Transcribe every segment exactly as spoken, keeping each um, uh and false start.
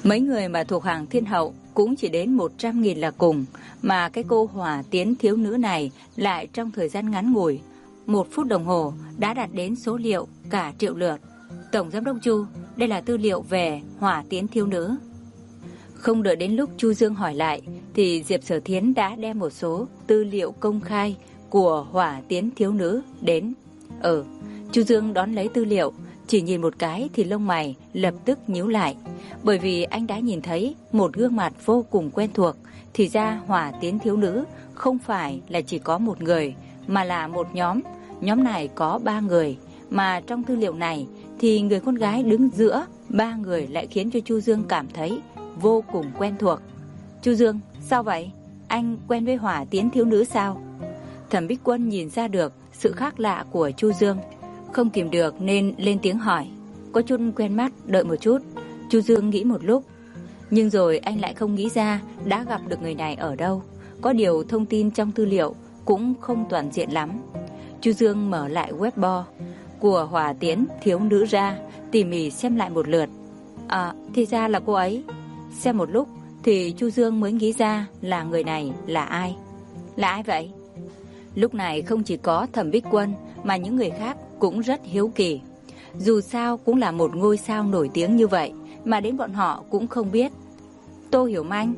Mấy người mà thuộc hàng thiên hậu cũng chỉ đến một trăm nghìn là cùng, mà cái cô hỏa tiến thiếu nữ này lại trong thời gian ngắn ngủi, một phút đồng hồ đã đạt đến số liệu cả triệu lượt. Tổng giám đốc Chu, đây là tư liệu về hỏa tiến thiếu nữ. Không đợi đến lúc Chu Dương hỏi lại, thì Diệp Sở Thiến đã đem một số tư liệu công khai của hỏa tiến thiếu nữ đến. Ừ, Chu Dương đón lấy tư liệu, chỉ nhìn một cái thì lông mày lập tức nhíu lại, bởi vì anh đã nhìn thấy một gương mặt vô cùng quen thuộc. Thì ra hỏa tiến thiếu nữ không phải là chỉ có một người, mà là một nhóm. Nhóm này có ba người, mà trong tư liệu này thì người con gái đứng giữa ba người lại khiến cho Chu Dương cảm thấy vô cùng quen thuộc. Chu Dương, sao vậy? Anh quen với hỏa tiến thiếu nữ sao? Thẩm Bích Quân nhìn ra được sự khác lạ của Chu Dương, không kìm được nên lên tiếng hỏi. Có chút quen mắt, đợi một chút. Chu Dương nghĩ một lúc, nhưng rồi anh lại không nghĩ ra đã gặp được người này ở đâu. Có điều thông tin trong tư liệu cũng không toàn diện lắm. Chu Dương mở lại webbo của hỏa tiến thiếu nữ ra, tỉ mỉ xem lại một lượt. À, thì ra là cô ấy. Xem một lúc thì Chu Dương mới nghĩ ra là người này là ai. Là ai vậy? Lúc này không chỉ có Thẩm Bích Quân mà những người khác cũng rất hiếu kỳ. Dù sao cũng là một ngôi sao nổi tiếng như vậy mà đến bọn họ cũng không biết. Tô Hiểu Manh.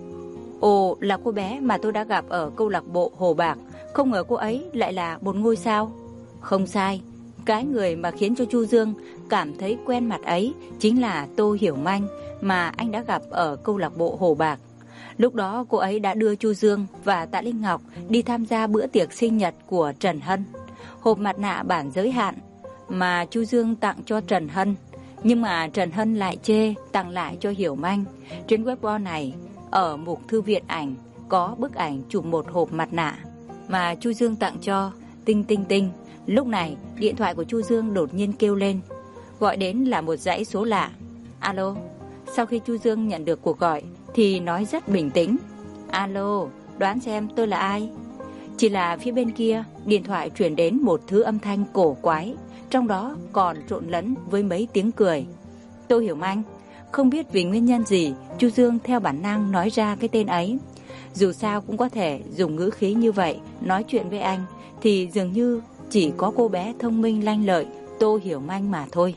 Ồ, là cô bé mà tôi đã gặp ở câu lạc bộ Hồ Bạc. Không ngờ cô ấy lại là một ngôi sao. Không sai, cái người mà khiến cho Chu Dương cảm thấy quen mặt ấy chính là Tô Hiểu Manh mà anh đã gặp ở câu lạc bộ Hồ Bạc. Lúc đó cô ấy đã đưa Chu Dương và Tạ Linh Ngọc đi tham gia bữa tiệc sinh nhật của Trần Hân. Hộp mặt nạ bản giới hạn mà Chu Dương tặng cho Trần Hân, nhưng mà Trần Hân lại chê tặng lại cho Hiểu Manh. Trên webbo này, ở mục thư viện ảnh, có bức ảnh chụp một hộp mặt nạ mà Chu Dương tặng cho Tinh Tinh Tinh. Lúc này điện thoại của Chu Dương đột nhiên kêu lên, gọi đến là một dãy số lạ. Alo. Sau khi Chu Dương nhận được cuộc gọi thì nói rất bình tĩnh. Alo, đoán xem tôi là ai? Chỉ là phía bên kia điện thoại truyền đến một thứ âm thanh cổ quái, trong đó còn trộn lẫn với mấy tiếng cười. Tô Hiểu Manh. Không biết vì nguyên nhân gì, Chu Dương theo bản năng nói ra cái tên ấy. Dù sao cũng có thể dùng ngữ khí như vậy nói chuyện với anh, thì dường như chỉ có cô bé thông minh lanh lợi Tô Hiểu Manh mà thôi.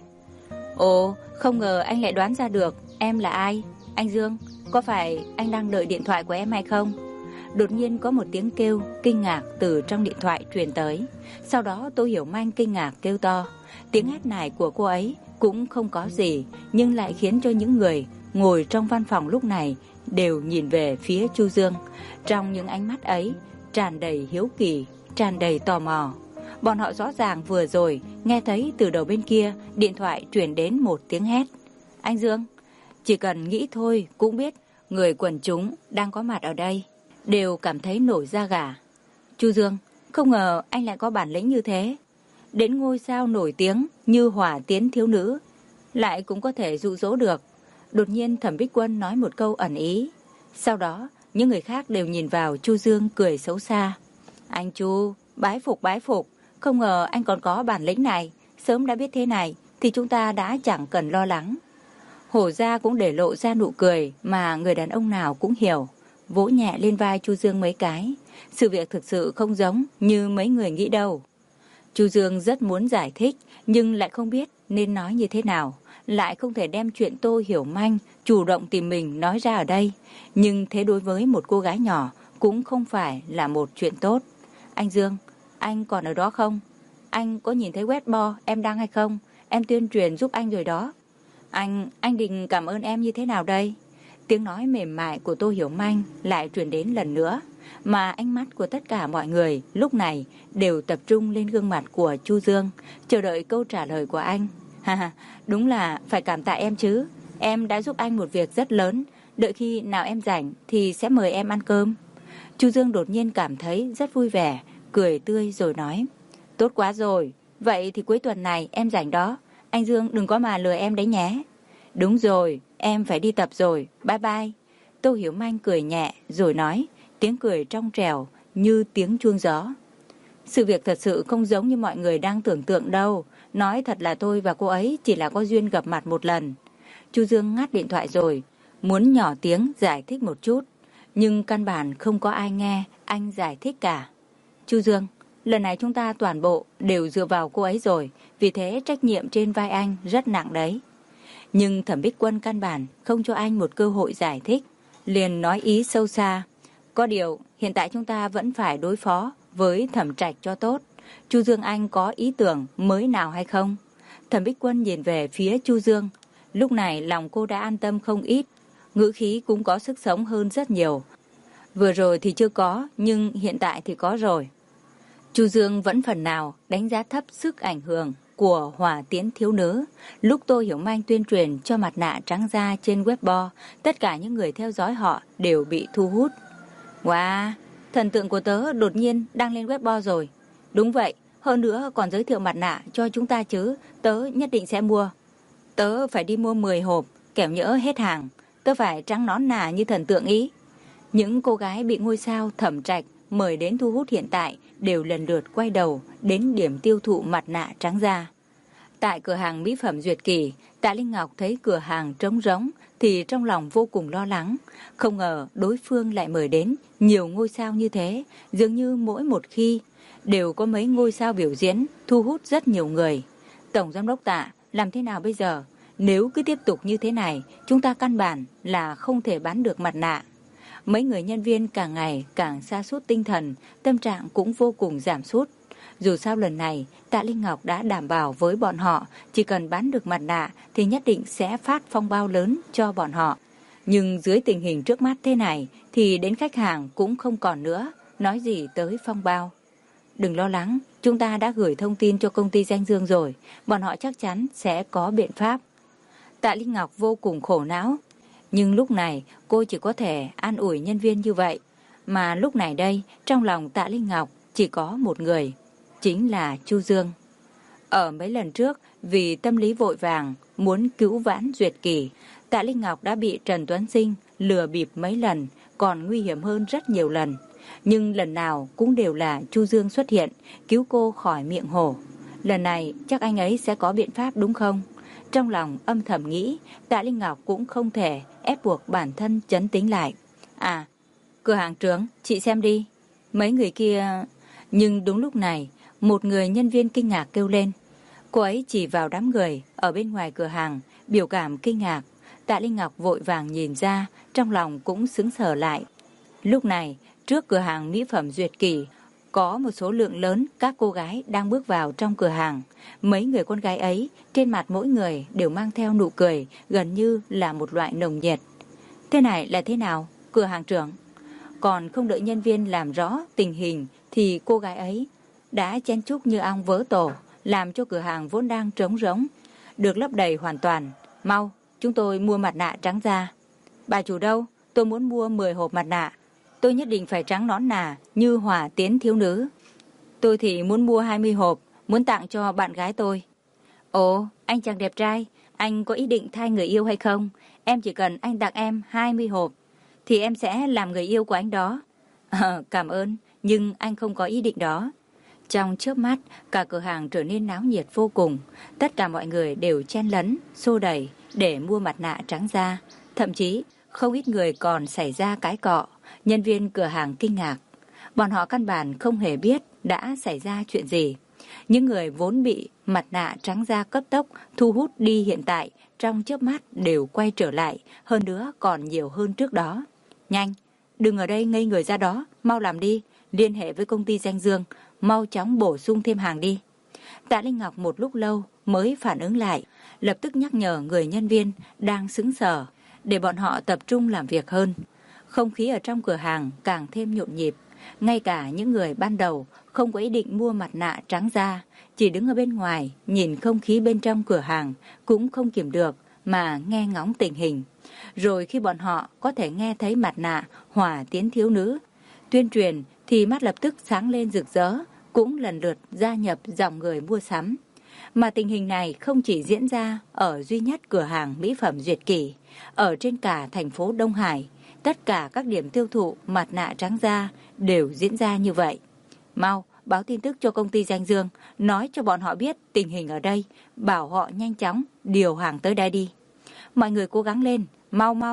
Ồ, không ngờ anh lại đoán ra được em là ai. Anh Dương, có phải anh đang đợi điện thoại của em hay không? Đột nhiên có một tiếng kêu kinh ngạc từ trong điện thoại truyền tới. Sau đó Tô Hiểu Manh kinh ngạc kêu to. Tiếng hét này của cô ấy cũng không có gì, nhưng lại khiến cho những người ngồi trong văn phòng lúc này đều nhìn về phía Chu Dương. Trong những ánh mắt ấy tràn đầy hiếu kỳ, tràn đầy tò mò. Bọn họ rõ ràng vừa rồi nghe thấy từ đầu bên kia điện thoại truyền đến một tiếng hét. Anh Dương, chỉ cần nghĩ thôi cũng biết người quần chúng đang có mặt ở đây đều cảm thấy nổi da gà. Chu Dương, không ngờ anh lại có bản lĩnh như thế. Đến ngôi sao nổi tiếng như hỏa tiến thiếu nữ lại cũng có thể dụ dỗ được. Đột nhiên Thẩm Bích Quân nói một câu ẩn ý. Sau đó những người khác đều nhìn vào Chu Dương cười xấu xa. Anh Chu, bái phục bái phục. Không ngờ anh còn có bản lĩnh này. Sớm đã biết thế này thì chúng ta đã chẳng cần lo lắng. Hổ Gia cũng để lộ ra nụ cười mà người đàn ông nào cũng hiểu, vỗ nhẹ lên vai Chu Dương mấy cái. Sự việc thực sự không giống như mấy người nghĩ đâu. Chu Dương rất muốn giải thích nhưng lại không biết nên nói như thế nào, lại không thể đem chuyện Tô Hiểu Manh chủ động tìm mình nói ra ở đây. Nhưng thế đối với một cô gái nhỏ cũng không phải là một chuyện tốt. Anh Dương, anh còn ở đó không? Anh có nhìn thấy webbo em đăng hay không? Em tuyên truyền giúp anh rồi đó. Anh, anh định cảm ơn em như thế nào đây? Tiếng nói mềm mại của Tô Hiểu Manh lại truyền đến lần nữa, mà ánh mắt của tất cả mọi người lúc này đều tập trung lên gương mặt của Chu Dương, chờ đợi câu trả lời của anh. Ha ha, đúng là phải cảm tạ em chứ. Em đã giúp anh một việc rất lớn. Đợi khi nào em rảnh thì sẽ mời em ăn cơm. Chu Dương đột nhiên cảm thấy rất vui vẻ, cười tươi rồi nói. Tốt quá rồi, vậy thì cuối tuần này em rảnh đó. Anh Dương đừng có mà lừa em đấy nhé. Đúng rồi, em phải đi tập rồi, bye bye. Tô Hiểu Manh cười nhẹ rồi nói, tiếng cười trong trẻo như tiếng chuông gió. Sự việc thật sự không giống như mọi người đang tưởng tượng đâu. Nói thật là tôi và cô ấy chỉ là có duyên gặp mặt một lần. Chu Dương ngắt điện thoại rồi, muốn nhỏ tiếng giải thích một chút, nhưng căn bản không có ai nghe anh giải thích cả. Chu Dương, lần này chúng ta toàn bộ đều dựa vào cô ấy rồi, vì thế trách nhiệm trên vai anh rất nặng đấy. Nhưng Thẩm Bích Quân căn bản không cho anh một cơ hội giải thích, liền nói ý sâu xa. Có điều, hiện tại chúng ta vẫn phải đối phó với Thẩm Trạch cho tốt. Chu Dương anh có ý tưởng mới nào hay không? Thẩm Bích Quân nhìn về phía Chu Dương. Lúc này lòng cô đã an tâm không ít, ngữ khí cũng có sức sống hơn rất nhiều. Vừa rồi thì chưa có, nhưng hiện tại thì có rồi. Chu Dương vẫn phần nào đánh giá thấp sức ảnh hưởng của hỏa tiến thiếu nữ. Lúc Tô Hiểu Manh tuyên truyền cho mặt nạ trắng da trên Weibo, tất cả những người theo dõi họ đều bị thu hút. Wow, thần tượng của tớ đột nhiên đăng lên Weibo rồi. Đúng vậy, hơn nữa còn giới thiệu mặt nạ cho chúng ta chứ, tớ nhất định sẽ mua. Tớ phải đi mua mười hộp, kẻo nhỡ hết hàng. Tớ phải trắng nón nà như thần tượng ý. Những cô gái bị ngôi sao Thẩm Trạch mời đến thu hút hiện tại đều lần lượt quay đầu đến điểm tiêu thụ mặt nạ trắng da. Tại cửa hàng mỹ phẩm Duyệt Kỳ, Tạ Linh Ngọc thấy cửa hàng trống rỗng thì trong lòng vô cùng lo lắng. Không ngờ đối phương lại mời đến nhiều ngôi sao như thế, dường như mỗi một khi đều có mấy ngôi sao biểu diễn, thu hút rất nhiều người. Tổng giám đốc Tạ, làm thế nào bây giờ? Nếu cứ tiếp tục như thế này, chúng ta căn bản là không thể bán được mặt nạ. Mấy người nhân viên càng ngày càng sa sút tinh thần, tâm trạng cũng vô cùng giảm sút. Dù sao lần này, Tạ Linh Ngọc đã đảm bảo với bọn họ, chỉ cần bán được mặt nạ thì nhất định sẽ phát phong bao lớn cho bọn họ. Nhưng dưới tình hình trước mắt thế này thì đến khách hàng cũng không còn nữa, nói gì tới phong bao. Đừng lo lắng, chúng ta đã gửi thông tin cho công ty Danh Dương rồi, bọn họ chắc chắn sẽ có biện pháp. Tạ Linh Ngọc vô cùng khổ não, nhưng lúc này cô chỉ có thể an ủi nhân viên như vậy. Mà lúc này đây, trong lòng Tạ Linh Ngọc chỉ có một người, chính là Chu Dương. Ở mấy lần trước, vì tâm lý vội vàng, muốn cứu vãn Duyệt Kỳ, Tạ Linh Ngọc đã bị Trần Tuấn Sinh lừa bịp mấy lần, còn nguy hiểm hơn rất nhiều lần. Nhưng lần nào cũng đều là Chu Dương xuất hiện, cứu cô khỏi miệng hổ. Lần này chắc anh ấy sẽ có biện pháp đúng không? Trong lòng âm thầm nghĩ, Tạ Linh Ngọc cũng không thể ép buộc bản thân trấn tĩnh lại. À, cửa hàng trưởng, chị xem đi. Mấy người kia... Nhưng đúng lúc này, một người nhân viên kinh ngạc kêu lên. Cô ấy chỉ vào đám người ở bên ngoài cửa hàng, biểu cảm kinh ngạc. Tạ Linh Ngọc vội vàng nhìn ra, trong lòng cũng sững sờ lại. Lúc này, trước cửa hàng mỹ phẩm Duyệt Kỳ, có một số lượng lớn các cô gái đang bước vào trong cửa hàng. Mấy người con gái ấy, trên mặt mỗi người đều mang theo nụ cười, gần như là một loại nồng nhiệt. Thế này là thế nào, cửa hàng trưởng? Còn không đợi nhân viên làm rõ tình hình, thì cô gái ấy đã chen chúc như ong vỡ tổ, làm cho cửa hàng vốn đang trống rỗng được lấp đầy hoàn toàn. Mau, chúng tôi mua mặt nạ trắng da. Bà chủ đâu? Tôi muốn mua mười hộp mặt nạ. Tôi nhất định phải trắng nõn nà như hỏa tiến thiếu nữ. Tôi thì muốn mua hai mươi hộp, muốn tặng cho bạn gái tôi. Ồ, anh chàng đẹp trai, anh có ý định thay người yêu hay không? Em chỉ cần anh tặng em hai mươi hộp, thì em sẽ làm người yêu của anh đó. À, cảm ơn, nhưng anh không có ý định đó. Trong chớp mắt, cả cửa hàng trở nên náo nhiệt vô cùng. Tất cả mọi người đều chen lấn, xô đẩy để mua mặt nạ trắng da. Thậm chí, không ít người còn xảy ra cãi cọ. Nhân viên cửa hàng kinh ngạc. Bọn họ căn bản không hề biết đã xảy ra chuyện gì. Những người vốn bị mặt nạ trắng da cấp tốc thu hút đi hiện tại trong chớp mắt đều quay trở lại, hơn nữa còn nhiều hơn trước đó. Nhanh, đừng ở đây ngây người ra đó, mau làm đi, liên hệ với công ty Danh Dương, mau chóng bổ sung thêm hàng đi. Tạ Linh Ngọc một lúc lâu mới phản ứng lại, lập tức nhắc nhở người nhân viên đang sững sờ để bọn họ tập trung làm việc hơn. Không khí ở trong cửa hàng càng thêm nhộn nhịp. Ngay cả những người ban đầu không có ý định mua mặt nạ trắng da, chỉ đứng ở bên ngoài nhìn không khí bên trong cửa hàng cũng không kiềm được mà nghe ngóng tình hình. Rồi khi bọn họ có thể nghe thấy mặt nạ hỏa tiến thiếu nữ tuyên truyền thì mắt lập tức sáng lên rực rỡ, cũng lần lượt gia nhập dòng người mua sắm. Mà tình hình này không chỉ diễn ra ở duy nhất cửa hàng mỹ phẩm Duyệt Kỳ, ở trên cả thành phố Đông Hải, tất cả các điểm tiêu thụ mặt nạ trắng da đều diễn ra như vậy. Mau, báo tin tức cho công ty Danh Dương, nói cho bọn họ biết tình hình ở đây, bảo họ nhanh chóng điều hàng tới đây đi. Mọi người cố gắng lên, mau mau.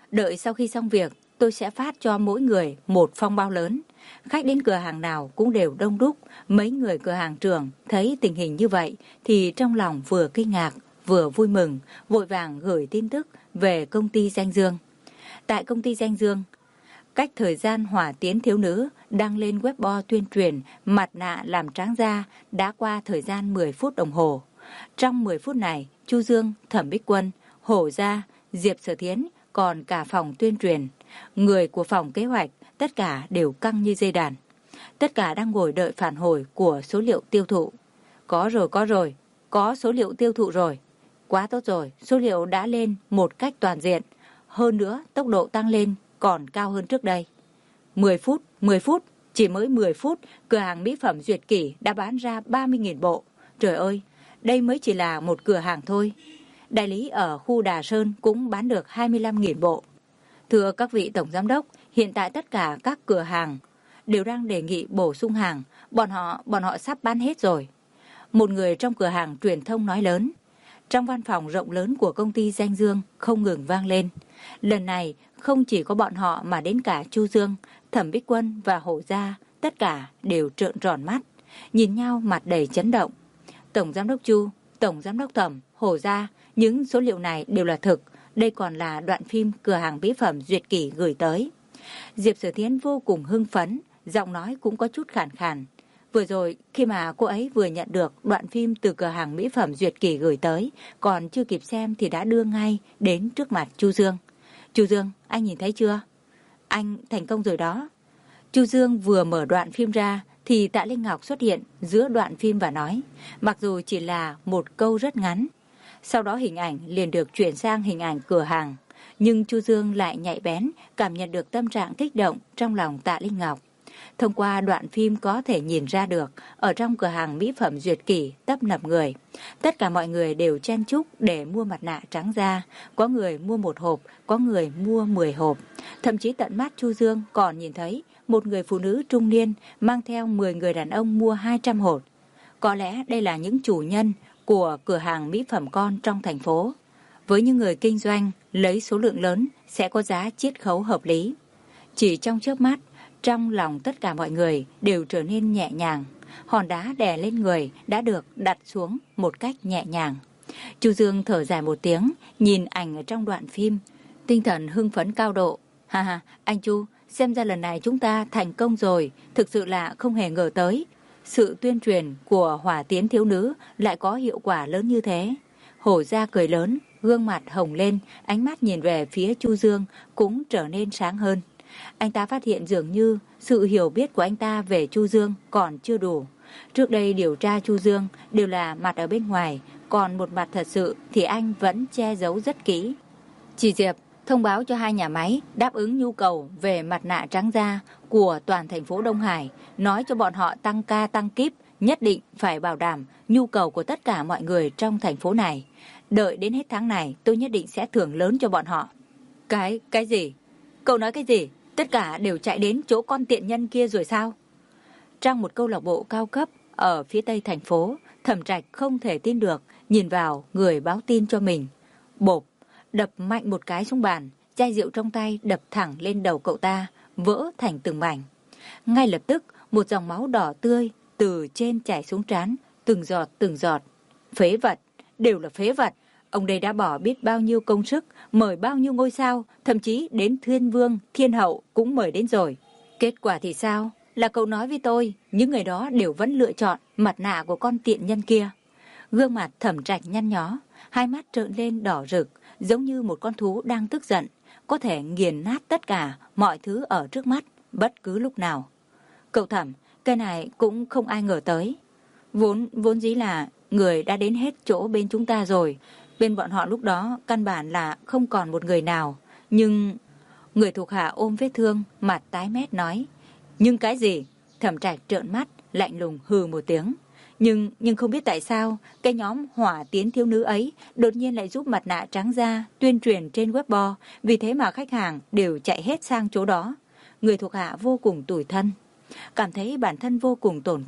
Đợi sau khi xong việc, tôi sẽ phát cho mỗi người một phong bao lớn. Khách đến cửa hàng nào cũng đều đông đúc. Mấy người cửa hàng trưởng thấy tình hình như vậy thì trong lòng vừa kinh ngạc, vừa vui mừng, vội vàng gửi tin tức về công ty Danh Dương. Tại công ty Danh Dương, cách thời gian Hỏa Tiến Thiếu Nữ đăng lên Weibo tuyên truyền mặt nạ làm trắng da đã qua thời gian mười phút đồng hồ. Trong mười phút này, Chu Dương, Thẩm Bích Quân, Hổ Gia, Diệp Sở Thiến, còn cả phòng tuyên truyền, người của phòng kế hoạch, tất cả đều căng như dây đàn. Tất cả đang ngồi đợi phản hồi của số liệu tiêu thụ. Có rồi, có rồi, có số liệu tiêu thụ rồi. Quá tốt rồi, số liệu đã lên một cách toàn diện. Hơn nữa, tốc độ tăng lên còn cao hơn trước đây. mười phút, mười phút, chỉ mới mười phút, cửa hàng mỹ phẩm Duyệt Kỷ đã bán ra ba mươi nghìn bộ. Trời ơi, đây mới chỉ là một cửa hàng thôi. Đại lý ở khu Đà Sơn cũng bán được hai mươi lăm nghìn bộ. Thưa các vị tổng giám đốc, hiện tại tất cả các cửa hàng đều đang đề nghị bổ sung hàng, bọn họ bọn họ sắp bán hết rồi. Một người trong cửa hàng truyền thông nói lớn. Trong văn phòng rộng lớn của công ty Danh Dương không ngừng vang lên. Lần này không chỉ có bọn họ mà đến cả Chu Dương, Thẩm Bích Quân và Hổ Gia, tất cả đều trợn tròn mắt, nhìn nhau mặt đầy chấn động. Tổng giám đốc Chu, Tổng giám đốc Thẩm, Hổ Gia, những số liệu này đều là thực. Đây còn là đoạn phim cửa hàng mỹ phẩm Duyệt Kỷ gửi tới. Diệp Sở Thiến vô cùng hưng phấn, giọng nói cũng có chút khàn khàn. Vừa rồi, khi mà cô ấy vừa nhận được đoạn phim từ cửa hàng mỹ phẩm Duyệt Kỷ gửi tới, còn chưa kịp xem thì đã đưa ngay đến trước mặt Chu Dương. Chu Dương, anh nhìn thấy chưa? Anh thành công rồi đó. Chu Dương vừa mở đoạn phim ra thì Tạ Linh Ngọc xuất hiện giữa đoạn phim và nói, mặc dù chỉ là một câu rất ngắn. Sau đó hình ảnh liền được chuyển sang hình ảnh cửa hàng. Nhưng Chu Dương lại nhạy bén, cảm nhận được tâm trạng kích động trong lòng Tạ Linh Ngọc. Thông qua đoạn phim có thể nhìn ra được, ở trong cửa hàng mỹ phẩm Duyệt Kỷ tấp nập người. Tất cả mọi người đều chen chúc để mua mặt nạ trắng da. Có người mua một hộp, có người mua mười hộp. Thậm chí tận mắt Chu Dương còn nhìn thấy một người phụ nữ trung niên mang theo mười người đàn ông mua hai trăm hộp. Có lẽ đây là những chủ nhân của cửa hàng mỹ phẩm con trong thành phố. Với những người kinh doanh lấy số lượng lớn sẽ có giá chiết khấu hợp lý. Chỉ trong chớp mắt, trong lòng tất cả mọi người đều trở nên nhẹ nhàng. Hòn đá đè lên người đã được đặt xuống một cách nhẹ nhàng. Chu Dương thở dài một tiếng, nhìn ảnh ở trong đoạn phim, tinh thần hưng phấn cao độ. Ha ha, anh Chu, xem ra lần này chúng ta thành công rồi, thực sự là không hề ngờ tới. Sự tuyên truyền của Hỏa Tiến Thiếu Nữ lại có hiệu quả lớn như thế. Hổ Gia cười lớn, gương mặt hồng lên, ánh mắt nhìn về phía Chu Dương cũng trở nên sáng hơn. Anh ta phát hiện dường như sự hiểu biết của anh ta về Chu Dương còn chưa đủ. Trước đây điều tra Chu Dương đều là mặt ở bên ngoài, còn một mặt thật sự thì anh vẫn che giấu rất kỹ. Chị Diệp thông báo cho hai nhà máy đáp ứng nhu cầu về mặt nạ trắng da của toàn thành phố Đông Hải, nói cho bọn họ tăng ca tăng kíp, nhất định phải bảo đảm nhu cầu của tất cả mọi người trong thành phố này. Đợi đến hết tháng này tôi nhất định sẽ thưởng lớn cho bọn họ. Cái, cái gì? Cậu nói cái gì? Tất cả đều chạy đến chỗ con tiện nhân kia rồi sao? Trong một câu lạc bộ cao cấp ở phía tây thành phố, Thẩm Trạch không thể tin được, nhìn vào người báo tin cho mình. Bộp, đập mạnh một cái xuống bàn, chai rượu trong tay đập thẳng lên đầu cậu ta, vỡ thành từng mảnh. Ngay lập tức, một dòng máu đỏ tươi từ trên chảy xuống trán, từng giọt từng giọt. Phế vật, đều là phế vật. Ông đây đã bỏ biết bao nhiêu công sức, mời bao nhiêu ngôi sao, thậm chí đến Thiên Vương, Thiên Hậu cũng mời đến rồi. Kết quả thì sao? Là cậu nói với tôi, những người đó đều vẫn lựa chọn mặt nạ của con tiện nhân kia. Gương mặt Thẩm Trạch nhăn nhó, hai mắt trợn lên đỏ rực, giống như một con thú đang tức giận, có thể nghiền nát tất cả mọi thứ ở trước mắt, bất cứ lúc nào. Cậu Thẩm, cái này cũng không ai ngờ tới. Vốn, vốn dĩ là người đã đến hết chỗ bên chúng ta rồi. Bên bọn họ lúc đó căn bản là không còn một người nào. Nhưng... Người thuộc hạ ôm vết thương, mặt tái mét nói. Nhưng cái gì? Thẩm Trạch trợn mắt, lạnh lùng hừ một tiếng. Nhưng nhưng không biết tại sao, cái nhóm Hỏa Tiến Thiếu Nữ ấy đột nhiên lại giúp mặt nạ trắng da tuyên truyền trên Weibo. Vì thế mà khách hàng đều chạy hết sang chỗ đó. Người thuộc hạ vô cùng tủi thân, cảm thấy bản thân vô cùng tổn thương.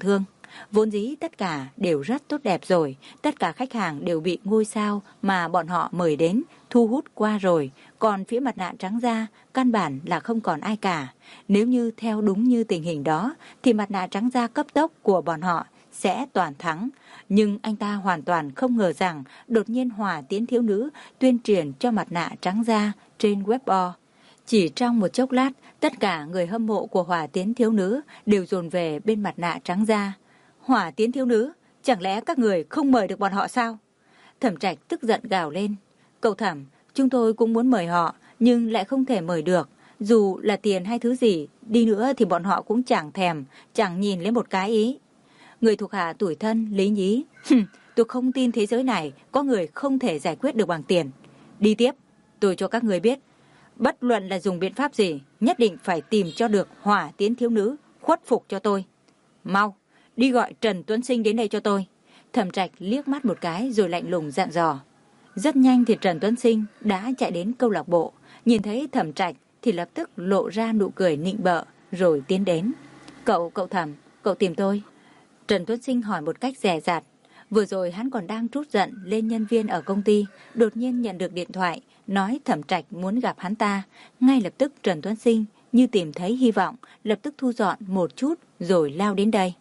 Vốn dĩ tất cả đều rất tốt đẹp rồi, tất cả khách hàng đều bị ngôi sao mà bọn họ mời đến thu hút qua rồi, còn phía mặt nạ trắng da căn bản là không còn ai cả. Nếu như theo đúng như tình hình đó thì mặt nạ trắng da cấp tốc của bọn họ sẽ toàn thắng. Nhưng anh ta hoàn toàn không ngờ rằng đột nhiên Hỏa Tiến Thiếu Nữ tuyên truyền cho mặt nạ trắng da trên Weibo. Chỉ trong một chốc lát, tất cả người hâm mộ của Hỏa Tiến Thiếu Nữ đều dồn về bên mặt nạ trắng da. Hỏa Tiến Thiếu Nữ, chẳng lẽ các người không mời được bọn họ sao? Thẩm Trạch tức giận gào lên. Cậu Thẩm, chúng tôi cũng muốn mời họ, nhưng lại không thể mời được. Dù là tiền hay thứ gì, đi nữa thì bọn họ cũng chẳng thèm, chẳng nhìn lên một cái ý. Người thuộc hạ tủi thân, Lý Nhí. Tôi không tin thế giới này có người không thể giải quyết được bằng tiền. Đi tiếp, tôi cho các người biết. Bất luận là dùng biện pháp gì, nhất định phải tìm cho được Hỏa Tiến Thiếu Nữ khuất phục cho tôi. Mau, đi gọi Trần Tuấn Sinh đến đây cho tôi. Thẩm Trạch liếc mắt một cái rồi lạnh lùng dặn dò. Rất nhanh thì Trần Tuấn Sinh đã chạy đến câu lạc bộ. Nhìn thấy Thẩm Trạch thì lập tức lộ ra nụ cười nịnh bợ rồi tiến đến. Cậu, cậu Thẩm, cậu tìm tôi. Trần Tuấn Sinh hỏi một cách dè dặt. Vừa rồi hắn còn đang trút giận lên nhân viên ở công ty, đột nhiên nhận được điện thoại, nói Thẩm Trạch muốn gặp hắn ta. Ngay lập tức Trần Tuấn Sinh như tìm thấy hy vọng, lập tức thu dọn một chút rồi lao đến đây.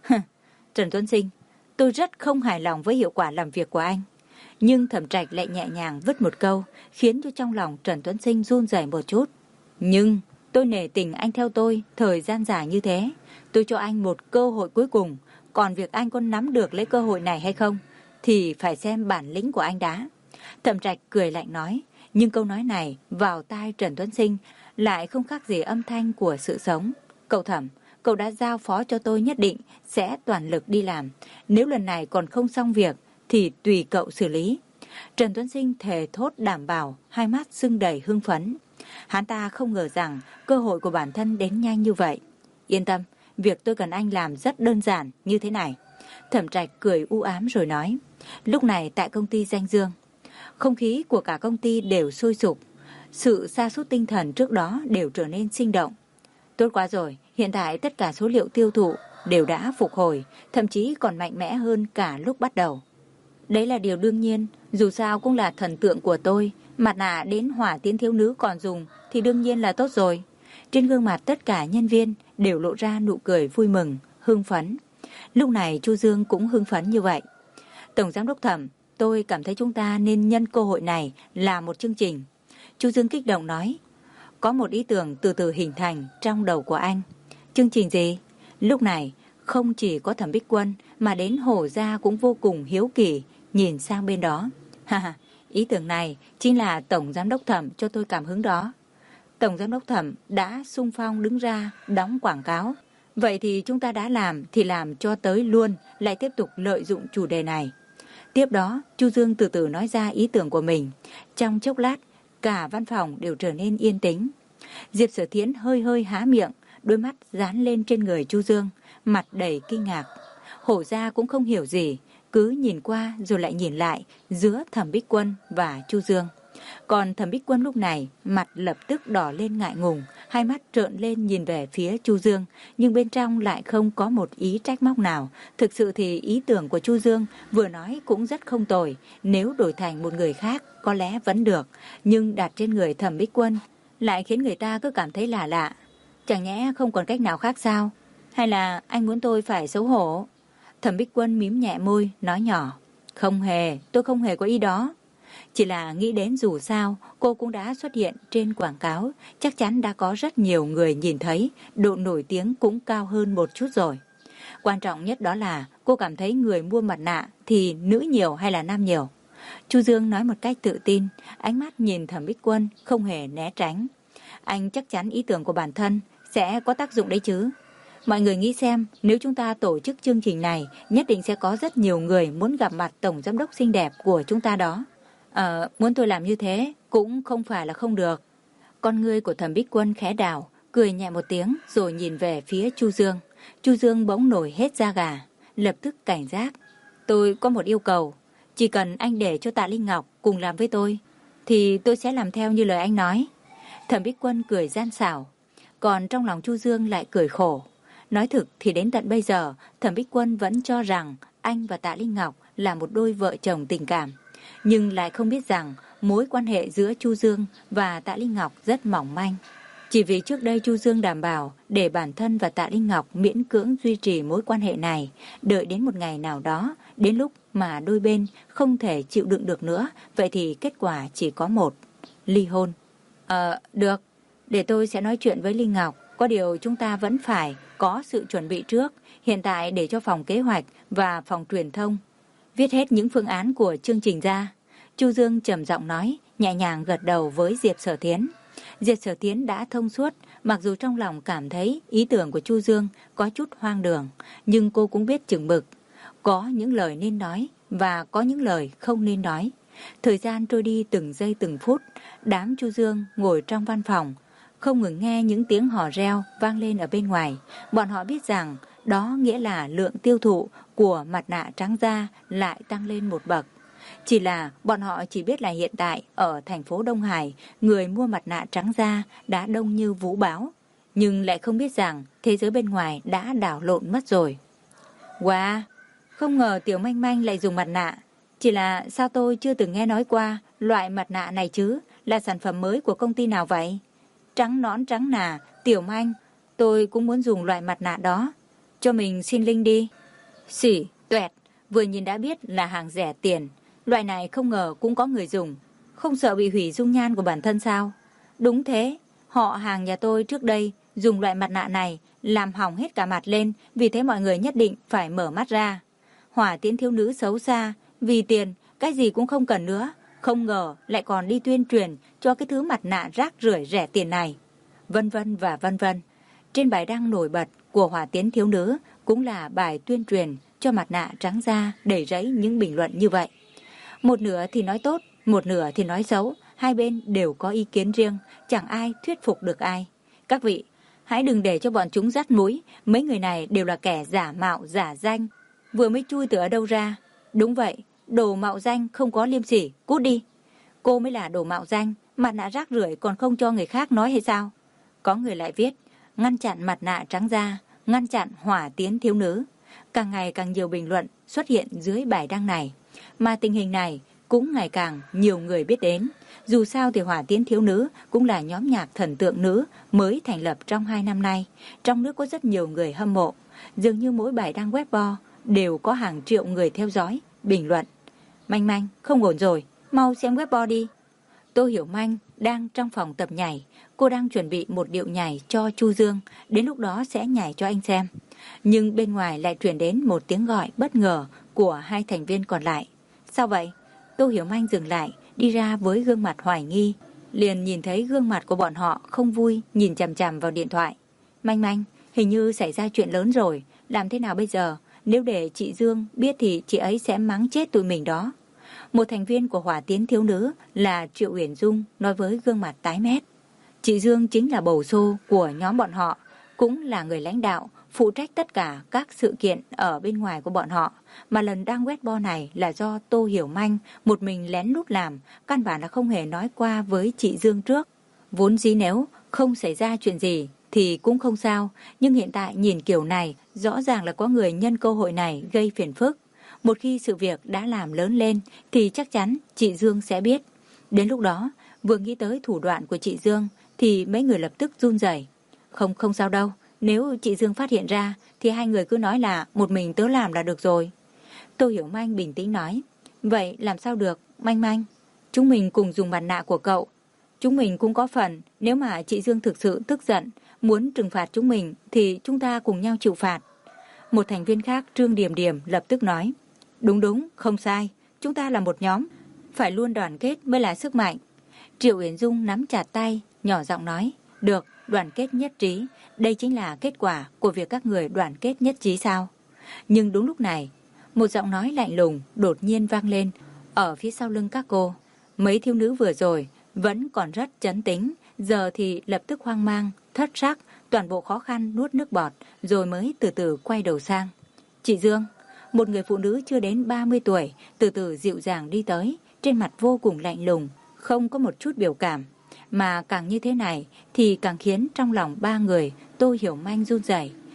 Trần Tuấn Sinh, tôi rất không hài lòng với hiệu quả làm việc của anh. Nhưng Thẩm Trạch lại nhẹ nhàng vứt một câu, khiến cho trong lòng Trần Tuấn Sinh run rẩy một chút. Nhưng tôi nể tình anh theo tôi thời gian dài như thế, tôi cho anh một cơ hội cuối cùng. Còn việc anh có nắm được lấy cơ hội này hay không thì phải xem bản lĩnh của anh đã. Thẩm Trạch cười lạnh nói, nhưng câu nói này vào tai Trần Tuấn Sinh lại không khác gì âm thanh của sự sống. Cậu Thẩm, cậu đã giao phó cho tôi nhất định sẽ toàn lực đi làm. Nếu lần này còn không xong việc thì tùy cậu xử lý. Trần Tuấn Sinh thề thốt đảm bảo, hai mắt sưng đầy hưng phấn. Hắn ta không ngờ rằng cơ hội của bản thân đến nhanh như vậy. Yên tâm, việc tôi cần anh làm rất đơn giản như thế này. Thẩm Trạch cười u ám rồi nói. Lúc này tại công ty Danh Dương, không khí của cả công ty đều sôi sục. Sự sa sút tinh thần trước đó đều trở nên sinh động. Tốt quá rồi, hiện tại tất cả số liệu tiêu thụ đều đã phục hồi, thậm chí còn mạnh mẽ hơn cả lúc bắt đầu. Đấy là điều đương nhiên, dù sao cũng là thần tượng của tôi, mặt nạ đến Hỏa Tiến Thiếu Nữ còn dùng thì đương nhiên là tốt rồi. Trên gương mặt tất cả nhân viên đều lộ ra nụ cười vui mừng, hưng phấn. Lúc này Chu Dương cũng hưng phấn như vậy. Tổng giám đốc Thẩm, tôi cảm thấy chúng ta nên nhân cơ hội này làm một chương trình. Chu Dương kích động nói. Có một ý tưởng từ từ hình thành trong đầu của anh. Chương trình gì? Lúc này không chỉ có Thẩm Bích Quân mà đến Hổ Gia cũng vô cùng hiếu kỳ nhìn sang bên đó. Ha ha, ý tưởng này chính là Tổng giám đốc Thẩm cho tôi cảm hứng đó. Tổng giám đốc Thẩm đã xung phong đứng ra đóng quảng cáo. Vậy thì chúng ta đã làm thì làm cho tới luôn, lại tiếp tục lợi dụng chủ đề này. Tiếp đó, Chu Dương từ từ nói ra ý tưởng của mình. Trong chốc lát, cả văn phòng đều trở nên yên tĩnh. Diệp Sở Thiến hơi hơi há miệng, đôi mắt dán lên trên người Chu Dương, mặt đầy kinh ngạc. Hổ Gia cũng không hiểu gì, cứ nhìn qua rồi lại nhìn lại giữa Thẩm Bích Quân và Chu Dương. Còn Thẩm Bích Quân lúc này mặt lập tức đỏ lên ngại ngùng, hai mắt trợn lên nhìn về phía Chu Dương, nhưng bên trong lại không có một ý trách móc nào. Thực sự thì ý tưởng của Chu Dương vừa nói cũng rất không tồi, nếu đổi thành một người khác có lẽ vẫn được, nhưng đặt trên người Thẩm Bích Quân lại khiến người ta cứ cảm thấy lạ lạ. Chẳng nhẽ không còn cách nào khác sao? Hay là anh muốn tôi phải xấu hổ? Thẩm Bích Quân mím nhẹ môi, nói nhỏ. Không hề, tôi không hề có ý đó. Chỉ là nghĩ đến dù sao, cô cũng đã xuất hiện trên quảng cáo, chắc chắn đã có rất nhiều người nhìn thấy, độ nổi tiếng cũng cao hơn một chút rồi. Quan trọng nhất đó là cô cảm thấy người mua mặt nạ thì nữ nhiều hay là nam nhiều. Chu Dương nói một cách tự tin, ánh mắt nhìn Thẩm Bích Quân không hề né tránh. Anh chắc chắn ý tưởng của bản thân sẽ có tác dụng đấy chứ. Mọi người nghĩ xem, nếu chúng ta tổ chức chương trình này, nhất định sẽ có rất nhiều người muốn gặp mặt tổng giám đốc xinh đẹp của chúng ta đó. Ờ, muốn tôi làm như thế cũng không phải là không được. Con ngươi của Thẩm Bích Quân khẽ đảo, cười nhẹ một tiếng rồi nhìn về phía Chu Dương. Chu Dương bỗng nổi hết da gà, lập tức cảnh giác. Tôi có một yêu cầu, chỉ cần anh để cho Tạ Linh Ngọc cùng làm với tôi, thì tôi sẽ làm theo như lời anh nói. Thẩm Bích Quân cười gian xảo, còn trong lòng Chu Dương lại cười khổ. Nói thực thì đến tận bây giờ, Thẩm Bích Quân vẫn cho rằng anh và Tạ Linh Ngọc là một đôi vợ chồng tình cảm. Nhưng lại không biết rằng mối quan hệ giữa Chu Dương và Tạ Linh Ngọc rất mỏng manh. Chỉ vì trước đây Chu Dương đảm bảo để bản thân và Tạ Linh Ngọc miễn cưỡng duy trì mối quan hệ này, đợi đến một ngày nào đó, đến lúc mà đôi bên không thể chịu đựng được nữa, vậy thì kết quả chỉ có một: ly hôn. Ờ, được, để tôi sẽ nói chuyện với Linh Ngọc, có điều chúng ta vẫn phải có sự chuẩn bị trước, hiện tại để cho phòng kế hoạch và phòng truyền thông viết hết những phương án của chương trình ra. Chu Dương trầm giọng nói, nhẹ nhàng gật đầu với Diệp Sở Thiến. Diệp Sở Thiến đã thông suốt, mặc dù trong lòng cảm thấy ý tưởng của Chu Dương có chút hoang đường, nhưng cô cũng biết chừng mực. Có những lời nên nói và có những lời không nên nói. Thời gian trôi đi từng giây từng phút, đám Chu Dương ngồi trong văn phòng, không ngừng nghe những tiếng hò reo vang lên ở bên ngoài. Bọn họ biết rằng đó nghĩa là lượng tiêu thụ của mặt nạ trắng da lại tăng lên một bậc. Chỉ là bọn họ chỉ biết là hiện tại ở thành phố Đông Hải, người mua mặt nạ trắng da đã đông như vũ bão, nhưng lại không biết rằng thế giới bên ngoài đã đảo lộn mất rồi. Wow, không ngờ Tiểu Manh Manh lại dùng mặt nạ. Chỉ là sao tôi chưa từng nghe nói qua loại mặt nạ này chứ, là sản phẩm mới của công ty nào vậy? Trắng nõn trắng nà, Tiểu Manh, tôi cũng muốn dùng loại mặt nạ đó. Cho mình xin link đi. Xỉ, tuẹt, vừa nhìn đã biết là hàng rẻ tiền. Loại này không ngờ cũng có người dùng. Không sợ bị hủy dung nhan của bản thân sao? Đúng thế, họ hàng nhà tôi trước đây dùng loại mặt nạ này làm hỏng hết cả mặt lên, vì thế mọi người nhất định phải mở mắt ra. Hỏa Tiễn thiếu nữ xấu xa, vì tiền, cái gì cũng không cần nữa. Không ngờ lại còn đi tuyên truyền cho cái thứ mặt nạ rác rưởi rẻ tiền này. Vân vân và vân vân. Trên bài đăng nổi bật của Hỏa Tiễn thiếu nữ cũng là bài tuyên truyền cho mặt nạ trắng da, đầy rẫy những bình luận như vậy. Một nửa thì nói tốt, một nửa thì nói xấu, hai bên đều có ý kiến riêng, chẳng ai thuyết phục được ai. Các vị, hãy đừng để cho bọn chúng dắt mũi, mấy người này đều là kẻ giả mạo giả danh, vừa mới chui từ ở đâu ra. Đúng vậy, đồ mạo danh không có liêm sỉ, cút đi. Cô mới là đồ mạo danh, mặt nạ rác rưởi còn không cho người khác nói hay sao? Có người lại viết, ngăn chặn mặt nạ trắng da, ngăn chặn Hỏa Tiễn thiếu nữ. Càng ngày càng nhiều bình luận xuất hiện dưới bài đăng này, mà tình hình này cũng ngày càng nhiều người biết đến. Dù sao thì Hỏa Tiễn thiếu nữ cũng là nhóm nhạc thần tượng nữ mới thành lập trong hai năm nay. Trong nước có rất nhiều người hâm mộ, dường như mỗi bài đăng Weibo đều có hàng triệu người theo dõi, bình luận. Manh Manh, không ổn rồi, mau xem Weibo đi. Tô Hiểu Manh đang trong phòng tập nhảy, cô đang chuẩn bị một điệu nhảy cho Chu Dương, đến lúc đó sẽ nhảy cho anh xem. Nhưng bên ngoài lại truyền đến một tiếng gọi bất ngờ của hai thành viên còn lại. Sao vậy? Tô Hiểu Manh dừng lại, đi ra với gương mặt hoài nghi, liền nhìn thấy gương mặt của bọn họ không vui, nhìn chằm chằm vào điện thoại. Manh Manh, hình như xảy ra chuyện lớn rồi, làm thế nào bây giờ? Nếu để chị Dương biết thì chị ấy sẽ mắng chết tụi mình đó. Một thành viên của Hỏa Tiễn thiếu nữ là Triệu Uyển Dung nói với gương mặt tái mét. Chị Dương chính là bầu xô của nhóm bọn họ, cũng là người lãnh đạo, phụ trách tất cả các sự kiện ở bên ngoài của bọn họ. Mà lần đăng Weibo này là do Tô Hiểu Manh một mình lén lút làm, căn bản là không hề nói qua với chị Dương trước. Vốn dĩ nếu không xảy ra chuyện gì thì cũng không sao, nhưng hiện tại nhìn kiểu này, rõ ràng là có người nhân cơ hội này gây phiền phức. Một khi sự việc đã làm lớn lên thì chắc chắn chị Dương sẽ biết. Đến lúc đó, vừa nghĩ tới thủ đoạn của chị Dương thì mấy người lập tức run rẩy. Không, không sao đâu. Nếu chị Dương phát hiện ra thì hai người cứ nói là một mình tớ làm là được rồi. Tô Hiểu Manh bình tĩnh nói. Vậy làm sao được, Manh Manh? Chúng mình cùng dùng mặt nạ của cậu. Chúng mình cũng có phần. Nếu mà chị Dương thực sự tức giận, muốn trừng phạt chúng mình thì chúng ta cùng nhau chịu phạt. Một thành viên khác, Trương Điềm Điềm, lập tức nói. Đúng đúng, không sai. Chúng ta là một nhóm, phải luôn đoàn kết mới là sức mạnh. Triệu Uyển Dung nắm chặt tay, nhỏ giọng nói. Được, đoàn kết nhất trí. Đây chính là kết quả của việc các người đoàn kết nhất trí sao? Nhưng đúng lúc này, một giọng nói lạnh lùng đột nhiên vang lên ở phía sau lưng các cô. Mấy thiếu nữ vừa rồi vẫn còn rất trấn tĩnh, giờ thì lập tức hoang mang, thất sắc, toàn bộ khó khăn nuốt nước bọt, rồi mới từ từ quay đầu sang. Chị Dương, một người phụ nữ chưa đến ba mươi tuổi, từ từ dịu dàng đi tới, trên mặt vô cùng lạnh lùng, không có một chút biểu cảm. Mà càng như thế này thì càng khiến trong lòng ba người Tô Hiểu Manh run rẩy.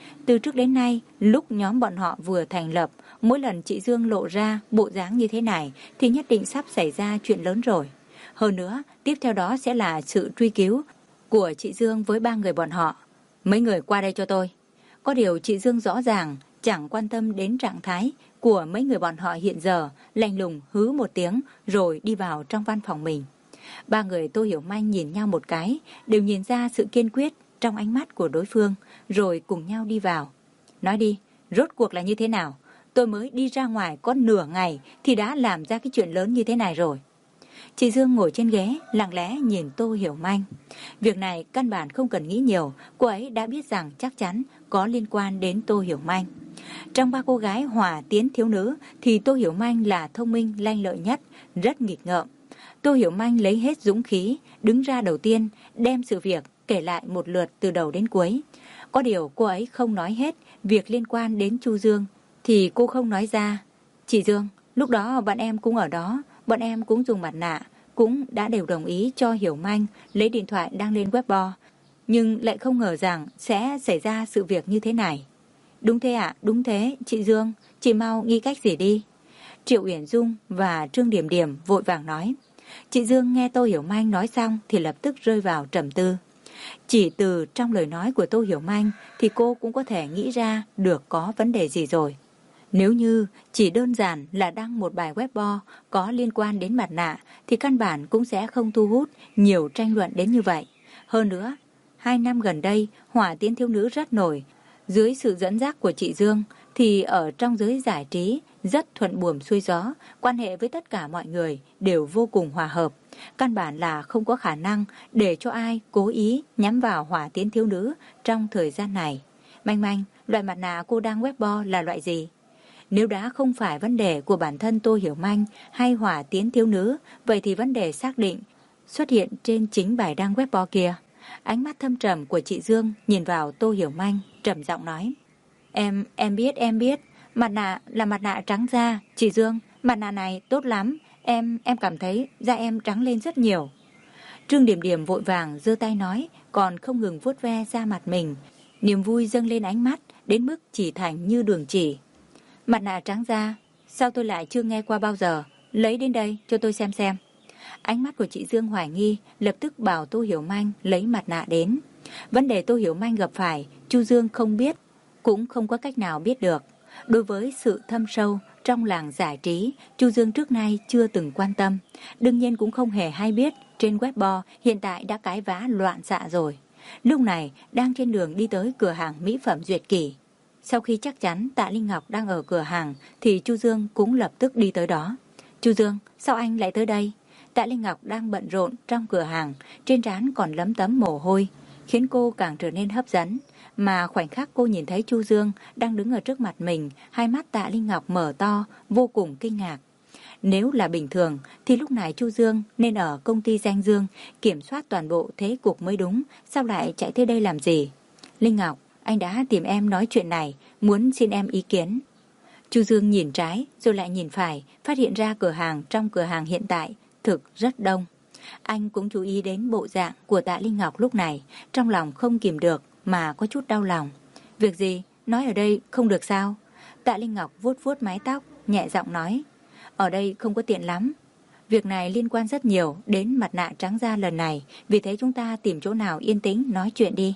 Từ trước đến nay, lúc nhóm bọn họ vừa thành lập, mỗi lần chị Dương lộ ra bộ dáng như thế này thì nhất định sắp xảy ra chuyện lớn rồi. Hơn nữa, tiếp theo đó sẽ là sự truy cứu của chị Dương với ba người bọn họ. Mấy người qua đây cho tôi. Có điều chị Dương rõ ràng chẳng quan tâm đến trạng thái của mấy người bọn họ hiện giờ, lạnh lùng hứ một tiếng rồi đi vào trong văn phòng mình. Ba người Tô Hiểu Manh nhìn nhau một cái, đều nhìn ra sự kiên quyết trong ánh mắt của đối phương, rồi cùng nhau đi vào. Nói đi, rốt cuộc là như thế nào? Tôi mới đi ra ngoài có nửa ngày thì đã làm ra cái chuyện lớn như thế này rồi. Chị Dương ngồi trên ghế, lặng lẽ nhìn Tô Hiểu Manh. Việc này căn bản không cần nghĩ nhiều, cô ấy đã biết rằng chắc chắn có liên quan đến Tô Hiểu Manh. Trong ba cô gái Hỏa Tiến thiếu nữ thì Tô Hiểu Manh là thông minh lanh lợi nhất, rất nghịch ngợm. Tô Hiểu Manh lấy hết dũng khí, đứng ra đầu tiên, đem sự việc kể lại một lượt từ đầu đến cuối. Có điều cô ấy không nói hết việc liên quan đến Chu Dương thì cô không nói ra. Chị Dương, lúc đó bọn em cũng ở đó, bọn em cũng dùng mặt nạ, cũng đã đều đồng ý cho Hiểu Manh lấy điện thoại đăng lên Weibo, nhưng lại không ngờ rằng sẽ xảy ra sự việc như thế này. Đúng thế ạ, đúng thế, chị Dương, chị mau nghĩ cách gì đi. Triệu Uyển Dung và Trương Điểm Điểm vội vàng nói. Chị Dương nghe Tô Hiểu Manh nói xong thì lập tức rơi vào trầm tư. Chỉ từ trong lời nói của Tô Hiểu Manh thì cô cũng có thể nghĩ ra được có vấn đề gì rồi. Nếu như chỉ đơn giản là đăng một bài Weibo có liên quan đến mặt nạ thì căn bản cũng sẽ không thu hút nhiều tranh luận đến như vậy. Hơn nữa, hai năm gần đây Hỏa Tiến thiếu nữ rất nổi. Dưới sự dẫn dắt của chị Dương thì ở trong giới giải trí rất thuận buồm xuôi gió, quan hệ với tất cả mọi người đều vô cùng hòa hợp. Căn bản là không có khả năng để cho ai cố ý nhắm vào Hỏa Tiến thiếu nữ trong thời gian này. Manh Manh, loại mặt nạ cô đang Weibo là loại gì? Nếu đã không phải vấn đề của bản thân Tô Hiểu Manh hay Hỏa Tiến thiếu nữ, vậy thì vấn đề xác định xuất hiện trên chính bài đăng Weibo kia. Ánh mắt thâm trầm của chị Dương nhìn vào Tô Hiểu Manh, trầm giọng nói. Em, em biết, em biết, mặt nạ là mặt nạ trắng da, chị Dương, mặt nạ này tốt lắm, em, em cảm thấy da em trắng lên rất nhiều. Trương Điểm Điểm vội vàng giơ tay nói, còn không ngừng vuốt ve da mặt mình. Niềm vui dâng lên ánh mắt, đến mức chỉ thành như đường chỉ. Mặt nạ trắng da, sao tôi lại chưa nghe qua bao giờ, lấy đến đây cho tôi xem xem. Ánh mắt của chị Dương hoài nghi, lập tức bảo Tô Hiểu Manh lấy mặt nạ đến. Vấn đề Tô Hiểu Manh gặp phải, Chu Dương không biết, cũng không có cách nào biết được. Đối với sự thâm sâu trong làng giải trí, Chu Dương trước nay chưa từng quan tâm. Đương nhiên cũng không hề hay biết trên Weibo hiện tại đã cái vã loạn xạ rồi. Lúc này đang trên đường đi tới cửa hàng mỹ phẩm Duyệt Kỷ. Sau khi chắc chắn Tạ Linh Ngọc đang ở cửa hàng thì Chu Dương cũng lập tức đi tới đó. Chu Dương, sao anh lại tới đây? Tạ Linh Ngọc đang bận rộn trong cửa hàng, trên trán còn lấm tấm mồ hôi, khiến cô càng trở nên hấp dẫn. Mà khoảnh khắc cô nhìn thấy Chu Dương đang đứng ở trước mặt mình, hai mắt Tạ Linh Ngọc mở to, vô cùng kinh ngạc. Nếu là bình thường thì lúc này Chu Dương nên ở công ty Danh Dương kiểm soát toàn bộ thế cục mới đúng, sao lại chạy tới đây làm gì? Linh Ngọc, anh đã tìm em nói chuyện này, muốn xin em ý kiến. Chu Dương nhìn trái rồi lại nhìn phải, phát hiện ra cửa hàng trong cửa hàng hiện tại thực rất đông. Anh cũng chú ý đến bộ dạng của Tạ Linh Ngọc lúc này, trong lòng không kìm được mà có chút đau lòng. Việc gì? Nói ở đây không được sao? Tạ Linh Ngọc vuốt vuốt mái tóc, nhẹ giọng nói. Ở đây không có tiện lắm. Việc này liên quan rất nhiều đến mặt nạ trắng da lần này, vì thế chúng ta tìm chỗ nào yên tĩnh nói chuyện đi.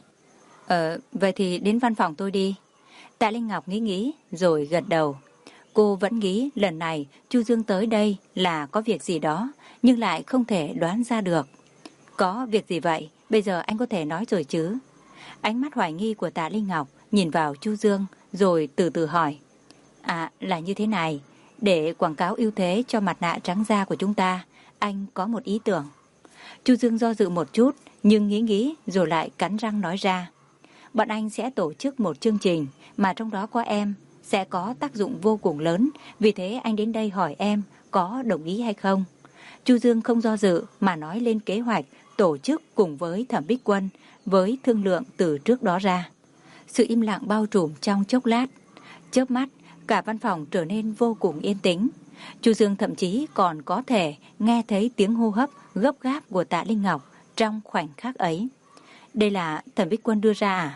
Ờ, vậy thì đến văn phòng tôi đi. Tạ Linh Ngọc nghĩ nghĩ rồi gật đầu. Cô vẫn nghĩ lần này Chu Dương tới đây là có việc gì đó, nhưng lại không thể đoán ra được. Có việc gì vậy? Bây giờ anh có thể nói rồi chứ? Ánh mắt hoài nghi của Tạ Linh Ngọc nhìn vào Chu Dương rồi từ từ hỏi. À, là như thế này. Để quảng cáo ưu thế cho mặt nạ trắng da của chúng ta, anh có một ý tưởng. Chu Dương do dự một chút, nhưng nghĩ nghĩ rồi lại cắn răng nói ra. Bọn anh sẽ tổ chức một chương trình mà trong đó có em, sẽ có tác dụng vô cùng lớn. Vì thế anh đến đây hỏi em có đồng ý hay không. Chu Dương không do dự mà nói lên kế hoạch tổ chức cùng với Thẩm Bích Quân, với thương lượng từ trước đó ra. Sự im lặng bao trùm trong chốc lát. Chớp mắt, cả văn phòng trở nên vô cùng yên tĩnh. Chu Dương thậm chí còn có thể nghe thấy tiếng hô hấp gấp gáp của Tạ Linh Ngọc trong khoảnh khắc ấy. Đây là Thẩm Bích Quân đưa ra à?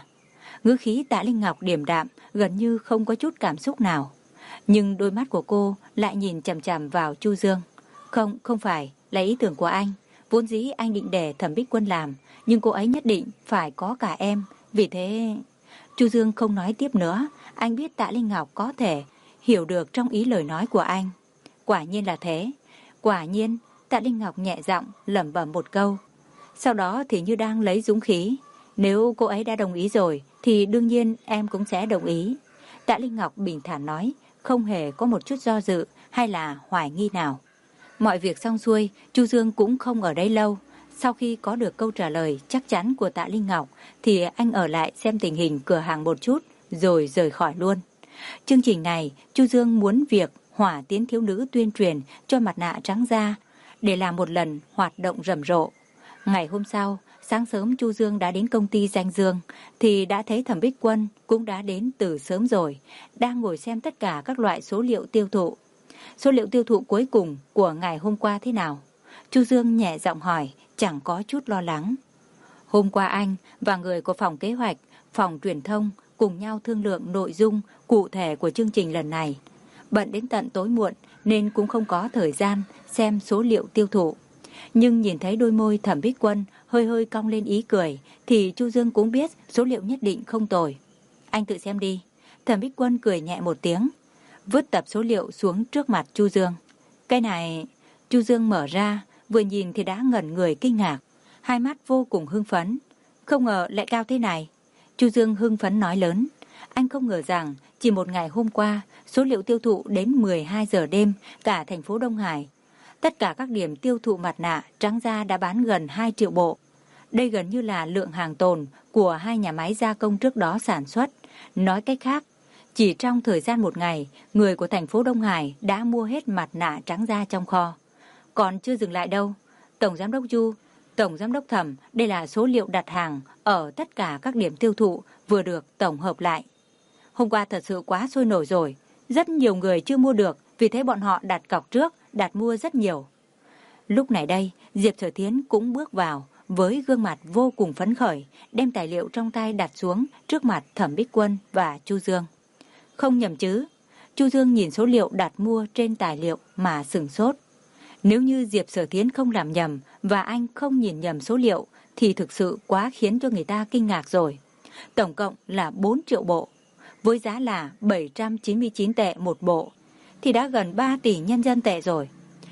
Ngữ khí Tạ Linh Ngọc điềm đạm, gần như không có chút cảm xúc nào. Nhưng đôi mắt của cô lại nhìn chằm chằm vào Chu Dương. Không, không phải, là ý tưởng của anh. Vốn dĩ anh định để Thẩm Bích Quân làm, nhưng cô ấy nhất định phải có cả em. Vì thế... Chu Dương không nói tiếp nữa. Anh biết Tạ Linh Ngọc có thể hiểu được trong ý lời nói của anh. Quả nhiên là thế. Quả nhiên, Tạ Linh Ngọc nhẹ giọng lẩm bẩm một câu. Sau đó thì như đang lấy dũng khí. Nếu cô ấy đã đồng ý rồi, thì đương nhiên em cũng sẽ đồng ý. Tạ Linh Ngọc bình thản nói, không hề có một chút do dự hay là hoài nghi nào. Mọi việc xong xuôi, Chu Dương cũng không ở đây lâu. Sau khi có được câu trả lời chắc chắn của Tạ Linh Ngọc, thì anh ở lại xem tình hình cửa hàng một chút, rồi rời khỏi luôn. Chương trình này, Chu Dương muốn việc Hỏa Tiến Thiếu Nữ tuyên truyền cho Mặt Nạ Trắng ra, để làm một lần hoạt động rầm rộ. Ngày hôm sau, sáng sớm Chu Dương đã đến công ty Danh Dương, thì đã thấy Thẩm Bích Quân cũng đã đến từ sớm rồi, đang ngồi xem tất cả các loại số liệu tiêu thụ. Số liệu tiêu thụ cuối cùng của ngày hôm qua thế nào? Chu Dương nhẹ giọng hỏi, chẳng có chút lo lắng. Hôm qua anh và người của phòng kế hoạch, phòng truyền thông cùng nhau thương lượng nội dung cụ thể của chương trình lần này. Bận đến tận tối muộn nên cũng không có thời gian xem số liệu tiêu thụ. Nhưng nhìn thấy đôi môi Thẩm Bích Quân hơi hơi cong lên ý cười, thì Chu Dương cũng biết số liệu nhất định không tồi. Anh tự xem đi. Thẩm Bích Quân cười nhẹ một tiếng, vứt tập số liệu xuống trước mặt Chu Dương. Cái này... Chu Dương mở ra, vừa nhìn thì đã ngẩn người kinh ngạc, hai mắt vô cùng hưng phấn. Không ngờ lại cao thế này. Chu Dương hưng phấn nói lớn. Anh không ngờ rằng chỉ một ngày hôm qua, số liệu tiêu thụ đến mười hai giờ đêm, cả thành phố Đông Hải, tất cả các điểm tiêu thụ mặt nạ trắng da đã bán gần hai triệu bộ. Đây gần như là lượng hàng tồn của hai nhà máy gia công trước đó sản xuất. Nói cách khác, chỉ trong thời gian một ngày, người của thành phố Đông Hải đã mua hết mặt nạ trắng da trong kho. Còn chưa dừng lại đâu. Tổng Giám đốc Du, Tổng Giám đốc Thẩm, đây là số liệu đặt hàng ở tất cả các điểm tiêu thụ vừa được tổng hợp lại. Hôm qua thật sự quá sôi nổi rồi. Rất nhiều người chưa mua được, vì thế bọn họ đặt cọc trước, đặt mua rất nhiều. Lúc này đây, Diệp Sở Thiến cũng bước vào với gương mặt vô cùng phấn khởi, đem tài liệu trong tay đặt xuống trước mặt Thẩm Bích Quân và Chu Dương. Không nhầm chứ? Chu Dương nhìn số liệu đặt mua trên tài liệu mà sửng sốt. Nếu như Diệp Sở Thiến không làm nhầm và anh không nhìn nhầm số liệu thì thực sự quá khiến cho người ta kinh ngạc rồi. Tổng cộng là bốn triệu bộ, với giá là bảy trăm chín mươi chín tệ một bộ, thì đã gần ba tỷ nhân dân tệ rồi.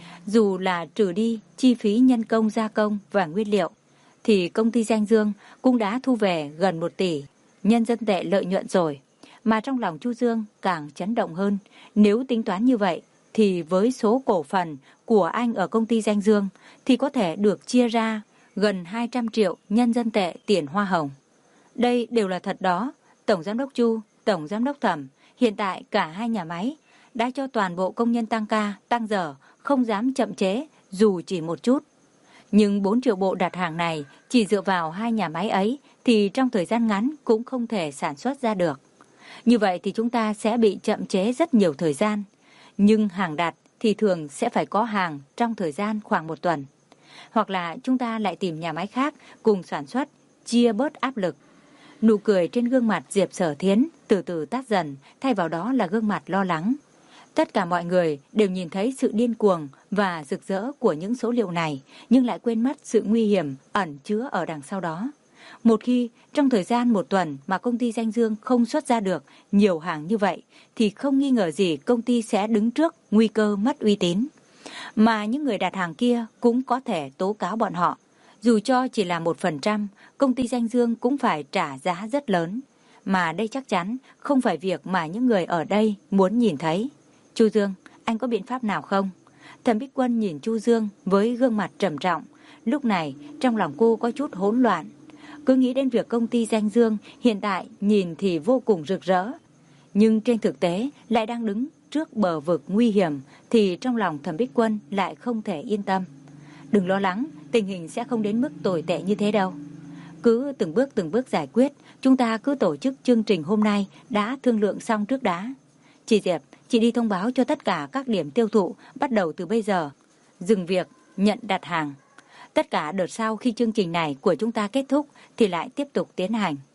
Dù là trừ đi chi phí nhân công gia công và nguyên liệu, thì công ty Danh Dương cũng đã thu về gần một tỷ nhân dân tệ lợi nhuận rồi. Mà trong lòng Chu Dương càng chấn động hơn. Nếu tính toán như vậy, thì với số cổ phần của anh ở công ty Danh Dương thì có thể được chia ra gần hai trăm triệu nhân dân tệ tiền hoa hồng. Đây đều là thật đó. Tổng Giám đốc Chu, Tổng Giám đốc Thẩm, hiện tại cả hai nhà máy đã cho toàn bộ công nhân tăng ca, tăng giờ, không dám chậm chế dù chỉ một chút. Nhưng bốn triệu bộ đặt hàng này chỉ dựa vào hai nhà máy ấy thì trong thời gian ngắn cũng không thể sản xuất ra được. Như vậy thì chúng ta sẽ bị chậm chế rất nhiều thời gian. Nhưng hàng đặt thì thường sẽ phải có hàng trong thời gian khoảng một tuần. Hoặc là chúng ta lại tìm nhà máy khác cùng sản xuất, chia bớt áp lực. Nụ cười trên gương mặt Diệp Sở Thiến từ từ tắt dần, thay vào đó là gương mặt lo lắng. Tất cả mọi người đều nhìn thấy sự điên cuồng và rực rỡ của những số liệu này, nhưng lại quên mất sự nguy hiểm ẩn chứa ở đằng sau đó. Một khi trong thời gian một tuần mà công ty Danh Dương không xuất ra được nhiều hàng như vậy, thì không nghi ngờ gì công ty sẽ đứng trước nguy cơ mất uy tín. Mà những người đặt hàng kia cũng có thể tố cáo bọn họ. Dù cho chỉ là một phần trăm, công ty Danh Dương cũng phải trả giá rất lớn. Mà đây chắc chắn không phải việc mà những người ở đây muốn nhìn thấy. Chu Dương, anh có biện pháp nào không? Thẩm Bích Quân nhìn Chu Dương với gương mặt trầm trọng. Lúc này trong lòng cô có chút hỗn loạn. Cứ nghĩ đến việc công ty Danh Dương hiện tại nhìn thì vô cùng rực rỡ, nhưng trên thực tế lại đang đứng trước bờ vực nguy hiểm, thì trong lòng Thẩm Bích Quân lại không thể yên tâm. Đừng lo lắng, tình hình sẽ không đến mức tồi tệ như thế đâu. Cứ từng bước từng bước giải quyết, chúng ta cứ tổ chức chương trình hôm nay đã thương lượng xong trước đã. Chị Diệp, chị đi thông báo cho tất cả các điểm tiêu thụ bắt đầu từ bây giờ dừng việc nhận đặt hàng. Tất cả đợt sau khi chương trình này của chúng ta kết thúc thì lại tiếp tục tiến hành.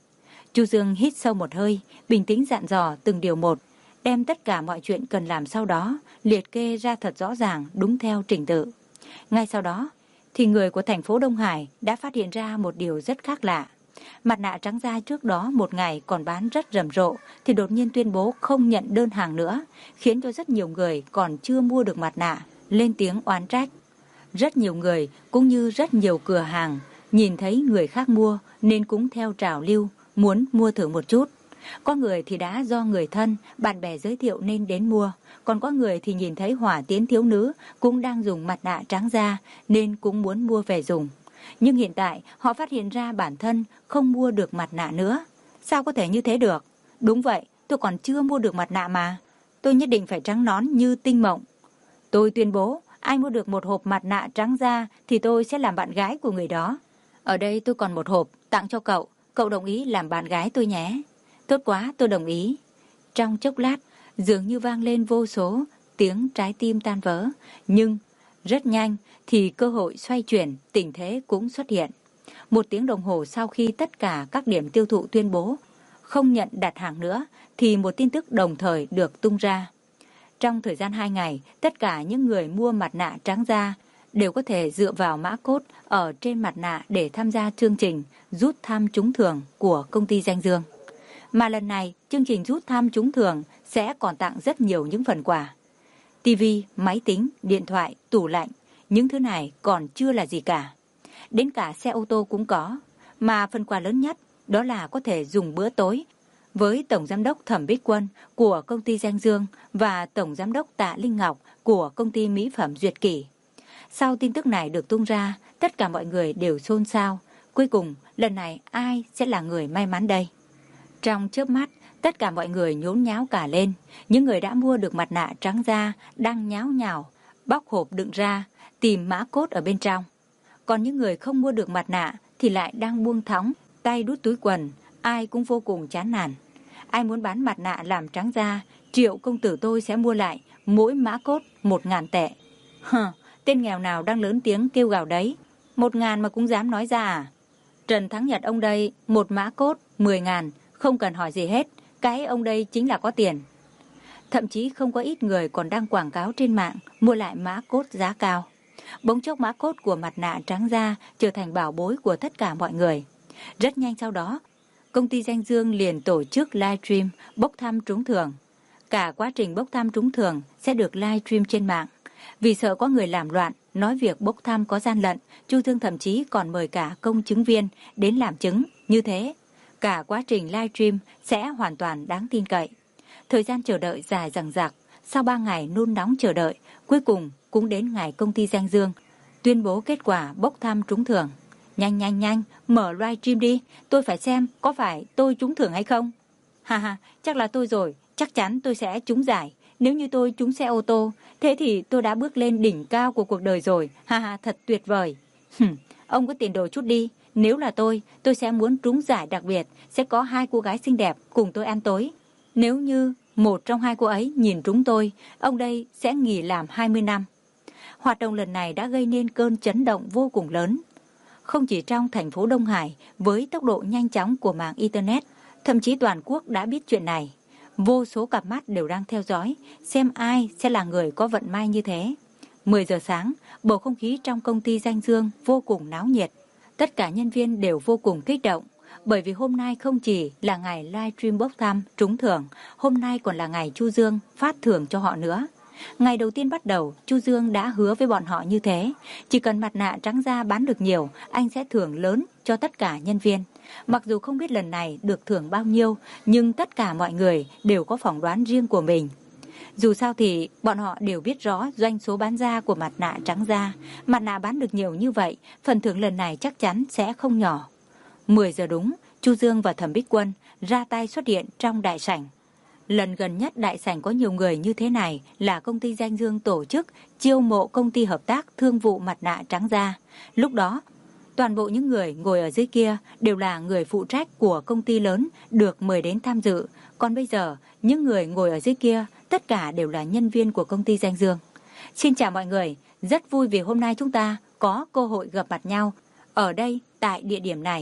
Chu Dương hít sâu một hơi, bình tĩnh dặn dò từng điều một, đem tất cả mọi chuyện cần làm sau đó liệt kê ra thật rõ ràng đúng theo trình tự. Ngay sau đó thì người của thành phố Đông Hải đã phát hiện ra một điều rất khác lạ. Mặt nạ trắng da trước đó một ngày còn bán rất rầm rộ thì đột nhiên tuyên bố không nhận đơn hàng nữa, khiến cho rất nhiều người còn chưa mua được mặt nạ lên tiếng oán trách. Rất nhiều người cũng như rất nhiều cửa hàng nhìn thấy người khác mua nên cũng theo trào lưu muốn mua thử một chút. Có người thì đã do người thân, bạn bè giới thiệu nên đến mua, còn có người thì nhìn thấy hỏa tiến thiếu nữ cũng đang dùng mặt nạ trắng da nên cũng muốn mua về dùng. Nhưng hiện tại họ phát hiện ra bản thân không mua được mặt nạ nữa. Sao có thể như thế được? Đúng vậy, tôi còn chưa mua được mặt nạ mà. Tôi nhất định phải trắng nón như tinh mộng. Tôi tuyên bố, ai mua được một hộp mặt nạ trắng da thì tôi sẽ làm bạn gái của người đó. Ở đây tôi còn một hộp tặng cho cậu, cậu đồng ý làm bạn gái tôi nhé. Tốt quá, tôi đồng ý. Trong chốc lát, dường như vang lên vô số tiếng trái tim tan vỡ, nhưng rất nhanh thì cơ hội xoay chuyển, tình thế cũng xuất hiện. Một tiếng đồng hồ sau khi tất cả các điểm tiêu thụ tuyên bố không nhận đặt hàng nữa, thì một tin tức đồng thời được tung ra. Trong thời gian hai ngày, tất cả những người mua mặt nạ trắng da đều có thể dựa vào mã code ở trên mặt nạ để tham gia chương trình rút thăm trúng thưởng của công ty Danh Dương. Mà lần này, chương trình rút thăm trúng thưởng sẽ còn tặng rất nhiều những phần quà. tivi, máy tính, điện thoại, tủ lạnh, những thứ này còn chưa là gì cả. Đến cả xe ô tô cũng có, mà phần quà lớn nhất đó là có thể dùng bữa tối với Tổng Giám đốc Thẩm Bích Quân của công ty Danh Dương và Tổng Giám đốc Tạ Linh Ngọc của công ty mỹ phẩm Duyệt Kỷ. Sau tin tức này được tung ra, tất cả mọi người đều xôn xao. Cuối cùng, lần này ai sẽ là người may mắn đây? Trong chớp mắt, tất cả mọi người nhốn nháo cả lên. Những người đã mua được mặt nạ trắng da đang nháo nhào, bóc hộp đựng ra, tìm mã code ở bên trong. Còn những người không mua được mặt nạ thì lại đang buông thõng, tay đút túi quần, ai cũng vô cùng chán nản. Ai muốn bán mặt nạ làm trắng da, Triệu công tử tôi sẽ mua lại, mỗi mã code một ngàn tệ. Hờ, tên nghèo nào đang lớn tiếng kêu gào đấy, một ngàn mà cũng dám nói ra à? Trần Thắng Nhật ông đây, một mã code mười ngàn, không cần hỏi gì hết, cái ông đây chính là có tiền. Thậm chí không có ít người còn đang quảng cáo trên mạng mua lại mã code giá cao. Bỗng chốc mã code của mặt nạ trắng da trở thành bảo bối của tất cả mọi người. Rất nhanh sau đó, công ty Danh Dương liền tổ chức livestream bốc thăm trúng thưởng. Cả quá trình bốc thăm trúng thưởng sẽ được livestream trên mạng. Vì sợ có người làm loạn, nói việc bốc thăm có gian lận, Chu Dương thậm chí còn mời cả công chứng viên đến làm chứng. Như thế, cả quá trình livestream sẽ hoàn toàn đáng tin cậy. Thời gian chờ đợi dài dằng dặc, sau ba ngày nôn nóng chờ đợi, cuối cùng cũng đến ngày công ty Danh Dương tuyên bố kết quả bốc thăm trúng thưởng. Nhanh nhanh nhanh, mở livestream đi, tôi phải xem có phải tôi trúng thưởng hay không. Ha ha, chắc là tôi rồi, chắc chắn tôi sẽ trúng giải. Nếu như tôi trúng xe ô tô, thế thì tôi đã bước lên đỉnh cao của cuộc đời rồi. Ha ha, thật tuyệt vời. Hừm, ông có tiền đồ chút đi. Nếu là tôi, tôi sẽ muốn trúng giải đặc biệt, sẽ có hai cô gái xinh đẹp cùng tôi ăn tối. Nếu như một trong hai cô ấy nhìn trúng tôi, ông đây sẽ nghỉ làm hai mươi năm. Hoạt động lần này đã gây nên cơn chấn động vô cùng lớn. Không chỉ trong thành phố Đông Hải, với tốc độ nhanh chóng của mạng Internet, thậm chí toàn quốc đã biết chuyện này. Vô số cặp mắt đều đang theo dõi, xem ai sẽ là người có vận may như thế. mười giờ sáng, bầu không khí trong công ty Danh Dương vô cùng náo nhiệt. Tất cả nhân viên đều vô cùng kích động, bởi vì hôm nay không chỉ là ngày livestream bốc thăm trúng thưởng, hôm nay còn là ngày Chu Dương phát thưởng cho họ nữa. Ngày đầu tiên bắt đầu, Chu Dương đã hứa với bọn họ như thế, chỉ cần mặt nạ trắng da bán được nhiều, anh sẽ thưởng lớn cho tất cả nhân viên. Mặc dù không biết lần này được thưởng bao nhiêu, nhưng tất cả mọi người đều có phỏng đoán riêng của mình. Dù sao thì bọn họ đều biết rõ doanh số bán ra của mặt nạ trắng da. Mặt nạ bán được nhiều như vậy, phần thưởng lần này chắc chắn sẽ không nhỏ. mười giờ đúng, Chu Dương và Thẩm Bích Quân ra tay xuất hiện trong đại sảnh. Lần gần nhất đại sảnh có nhiều người như thế này là công ty Danh Dương tổ chức chiêu mộ công ty hợp tác thương vụ mặt nạ trắng da. Lúc đó, toàn bộ những người ngồi ở dưới kia đều là người phụ trách của công ty lớn được mời đến tham dự. Còn bây giờ, những người ngồi ở dưới kia tất cả đều là nhân viên của công ty Danh Dương. Xin chào mọi người, rất vui vì hôm nay chúng ta có cơ hội gặp mặt nhau ở đây tại địa điểm này.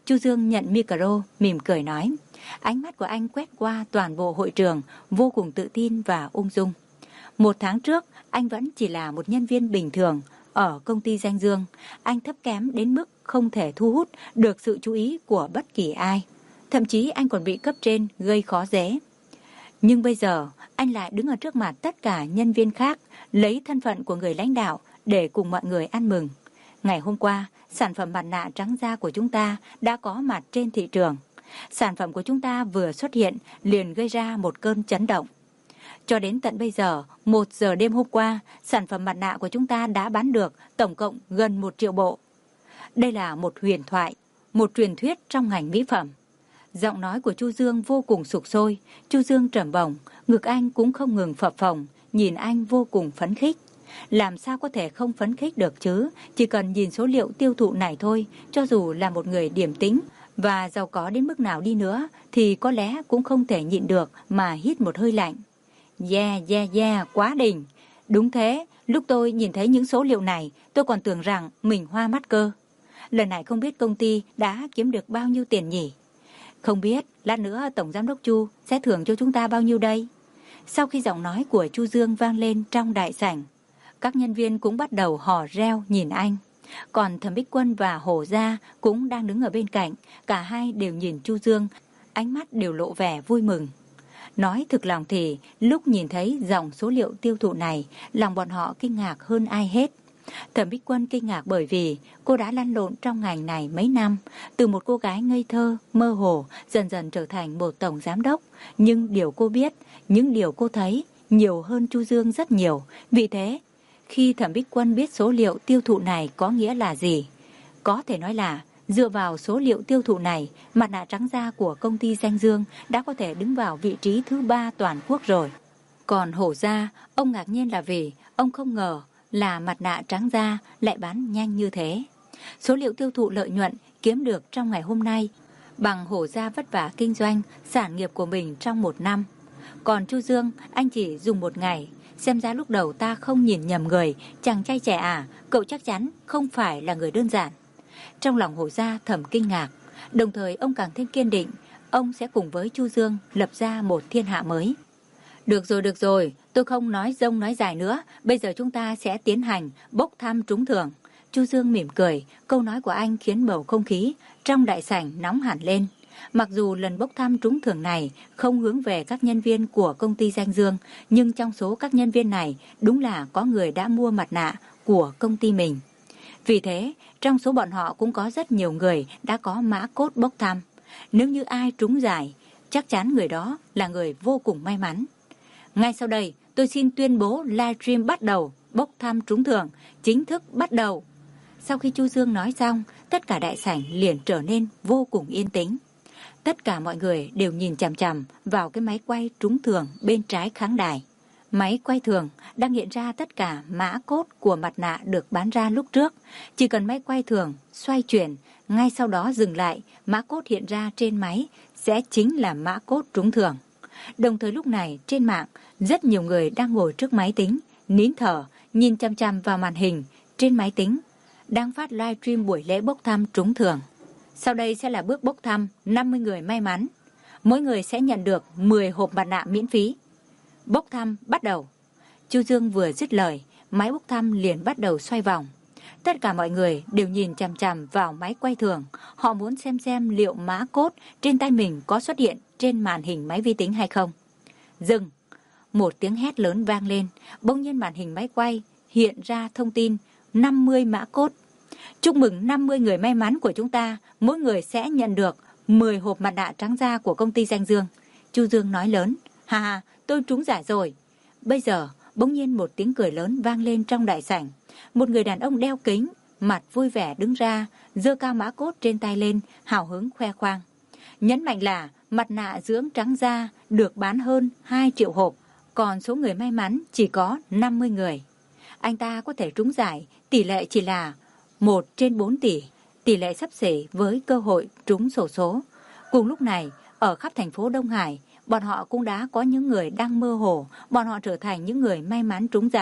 Chu Dương nhận micro, mỉm cười nói. Ánh mắt của anh quét qua toàn bộ hội trường, vô cùng tự tin và ung dung. Một tháng trước, anh vẫn chỉ là một nhân viên bình thường ở công ty Danh Dương. Anh thấp kém đến mức không thể thu hút được sự chú ý của bất kỳ ai. Thậm chí anh còn bị cấp trên gây khó dễ. Nhưng bây giờ, anh lại đứng ở trước mặt tất cả nhân viên khác, lấy thân phận của người lãnh đạo để cùng mọi người ăn mừng. Ngày hôm qua, sản phẩm mặt nạ trắng da của chúng ta đã có mặt trên thị trường. Sản phẩm của chúng ta vừa xuất hiện liền gây ra một cơn chấn động. Cho đến tận bây giờ, một giờ đêm hôm qua, sản phẩm mặt nạ của chúng ta đã bán được tổng cộng gần một triệu bộ. Đây là một huyền thoại, một truyền thuyết trong ngành mỹ phẩm. Giọng nói của Chu Dương vô cùng sục sôi. Chu Dương trầm bổng, ngực anh cũng không ngừng phập phồng, nhìn anh vô cùng phấn khích. Làm sao có thể không phấn khích được chứ? Chỉ cần nhìn số liệu tiêu thụ này thôi, cho dù là một người điềm tĩnh và giàu có đến mức nào đi nữa, thì có lẽ cũng không thể nhịn được mà hít một hơi lạnh. Yeah, yeah, yeah, quá đỉnh. Đúng thế, lúc tôi nhìn thấy những số liệu này, tôi còn tưởng rằng mình hoa mắt cơ. Lần này không biết công ty đã kiếm được bao nhiêu tiền nhỉ? Không biết, lát nữa Tổng Giám đốc Chu sẽ thưởng cho chúng ta bao nhiêu đây? Sau khi giọng nói của Chu Dương vang lên trong đại sảnh, các nhân viên cũng bắt đầu hò reo nhìn anh. Còn Thẩm Bích Quân và Hổ Gia cũng đang đứng ở bên cạnh. Cả hai đều nhìn Chu Dương, ánh mắt đều lộ vẻ vui mừng. Nói thực lòng thì, lúc nhìn thấy dòng số liệu tiêu thụ này, lòng bọn họ kinh ngạc hơn ai hết. Thẩm Bích Quân kinh ngạc bởi vì cô đã lăn lộn trong ngành này mấy năm, từ một cô gái ngây thơ, mơ hồ, dần dần trở thành một tổng giám đốc. Nhưng điều cô biết, những điều cô thấy, nhiều hơn Chu Dương rất nhiều. Vì thế, khi Thẩm Bích Quân biết số liệu tiêu thụ này có nghĩa là gì, có thể nói là dựa vào số liệu tiêu thụ này, mặt nạ trắng da của công ty Danh Dương đã có thể đứng vào vị trí thứ ba toàn quốc rồi. Còn Hổ Gia, ông ngạc nhiên là vì ông không ngờ là mặt nạ trắng da lại bán nhanh như thế. Số liệu tiêu thụ lợi nhuận kiếm được trong ngày hôm nay bằng Hổ Gia vất vả kinh doanh sản nghiệp của mình trong một năm. Còn Chu Dương, anh chỉ dùng một ngày. Xem ra lúc đầu ta không nhìn nhầm người, chàng trai trẻ à, cậu chắc chắn không phải là người đơn giản. Trong lòng Hổ Gia thầm kinh ngạc, đồng thời ông càng thêm kiên định, ông sẽ cùng với Chu Dương lập ra một thiên hạ mới. Được rồi, được rồi, tôi không nói dông nói dài nữa, bây giờ chúng ta sẽ tiến hành bốc thăm trúng thưởng. Chu Dương mỉm cười, câu nói của anh khiến bầu không khí trong đại sảnh nóng hẳn lên. Mặc dù lần bốc thăm trúng thưởng này không hướng về các nhân viên của công ty Danh Dương, nhưng trong số các nhân viên này đúng là có người đã mua mặt nạ của công ty mình. Vì thế, trong số bọn họ cũng có rất nhiều người đã có mã code bốc thăm. Nếu như ai trúng giải, chắc chắn người đó là người vô cùng may mắn. Ngay sau đây, tôi xin tuyên bố livestream bắt đầu, bốc thăm trúng thưởng, chính thức bắt đầu. Sau khi Chu Dương nói xong, tất cả đại sảnh liền trở nên vô cùng yên tĩnh. Tất cả mọi người đều nhìn chằm chằm vào cái máy quay trúng thưởng bên trái khán đài. Máy quay thường đang hiện ra tất cả mã code của mặt nạ được bán ra lúc trước. Chỉ cần máy quay thường xoay chuyển, ngay sau đó dừng lại, mã code hiện ra trên máy sẽ chính là mã code trúng thưởng. Đồng thời lúc này trên mạng, rất nhiều người đang ngồi trước máy tính, nín thở, nhìn chằm chằm vào màn hình trên máy tính, đang phát livestream buổi lễ bốc thăm trúng thưởng. Sau đây sẽ là bước bốc thăm năm mươi người may mắn. Mỗi người sẽ nhận được mười hộp mặt nạ miễn phí. Bốc thăm bắt đầu. Chu Dương vừa dứt lời, máy bốc thăm liền bắt đầu xoay vòng. Tất cả mọi người đều nhìn chằm chằm vào máy quay thường. Họ muốn xem xem liệu mã code trên tay mình có xuất hiện trên màn hình máy vi tính hay không. Dừng. Một tiếng hét lớn vang lên. Bỗng nhiên màn hình máy quay hiện ra thông tin năm mươi mã code. Chúc mừng năm mươi người may mắn của chúng ta. Mỗi người sẽ nhận được mười hộp mặt nạ trắng da của công ty Danh Dương. Chu Dương nói lớn. Ha ha, tôi trúng giải rồi. Bây giờ, bỗng nhiên một tiếng cười lớn vang lên trong đại sảnh. Một người đàn ông đeo kính, mặt vui vẻ đứng ra, giơ cao mã code trên tay lên, hào hứng khoe khoang. Nhấn mạnh là mặt nạ dưỡng trắng da được bán hơn hai triệu hộp, còn số người may mắn chỉ có năm mươi người. Anh ta có thể trúng giải, tỷ lệ chỉ là một trên bốn tỷ, tỷ lệ xấp xỉ với cơ hội trúng xổ số. Cùng lúc này, ở khắp thành phố Đông Hải, bọn họ cũng đã có những người đang mơ hồ, bọn họ trở thành những người may mắn trúng giải.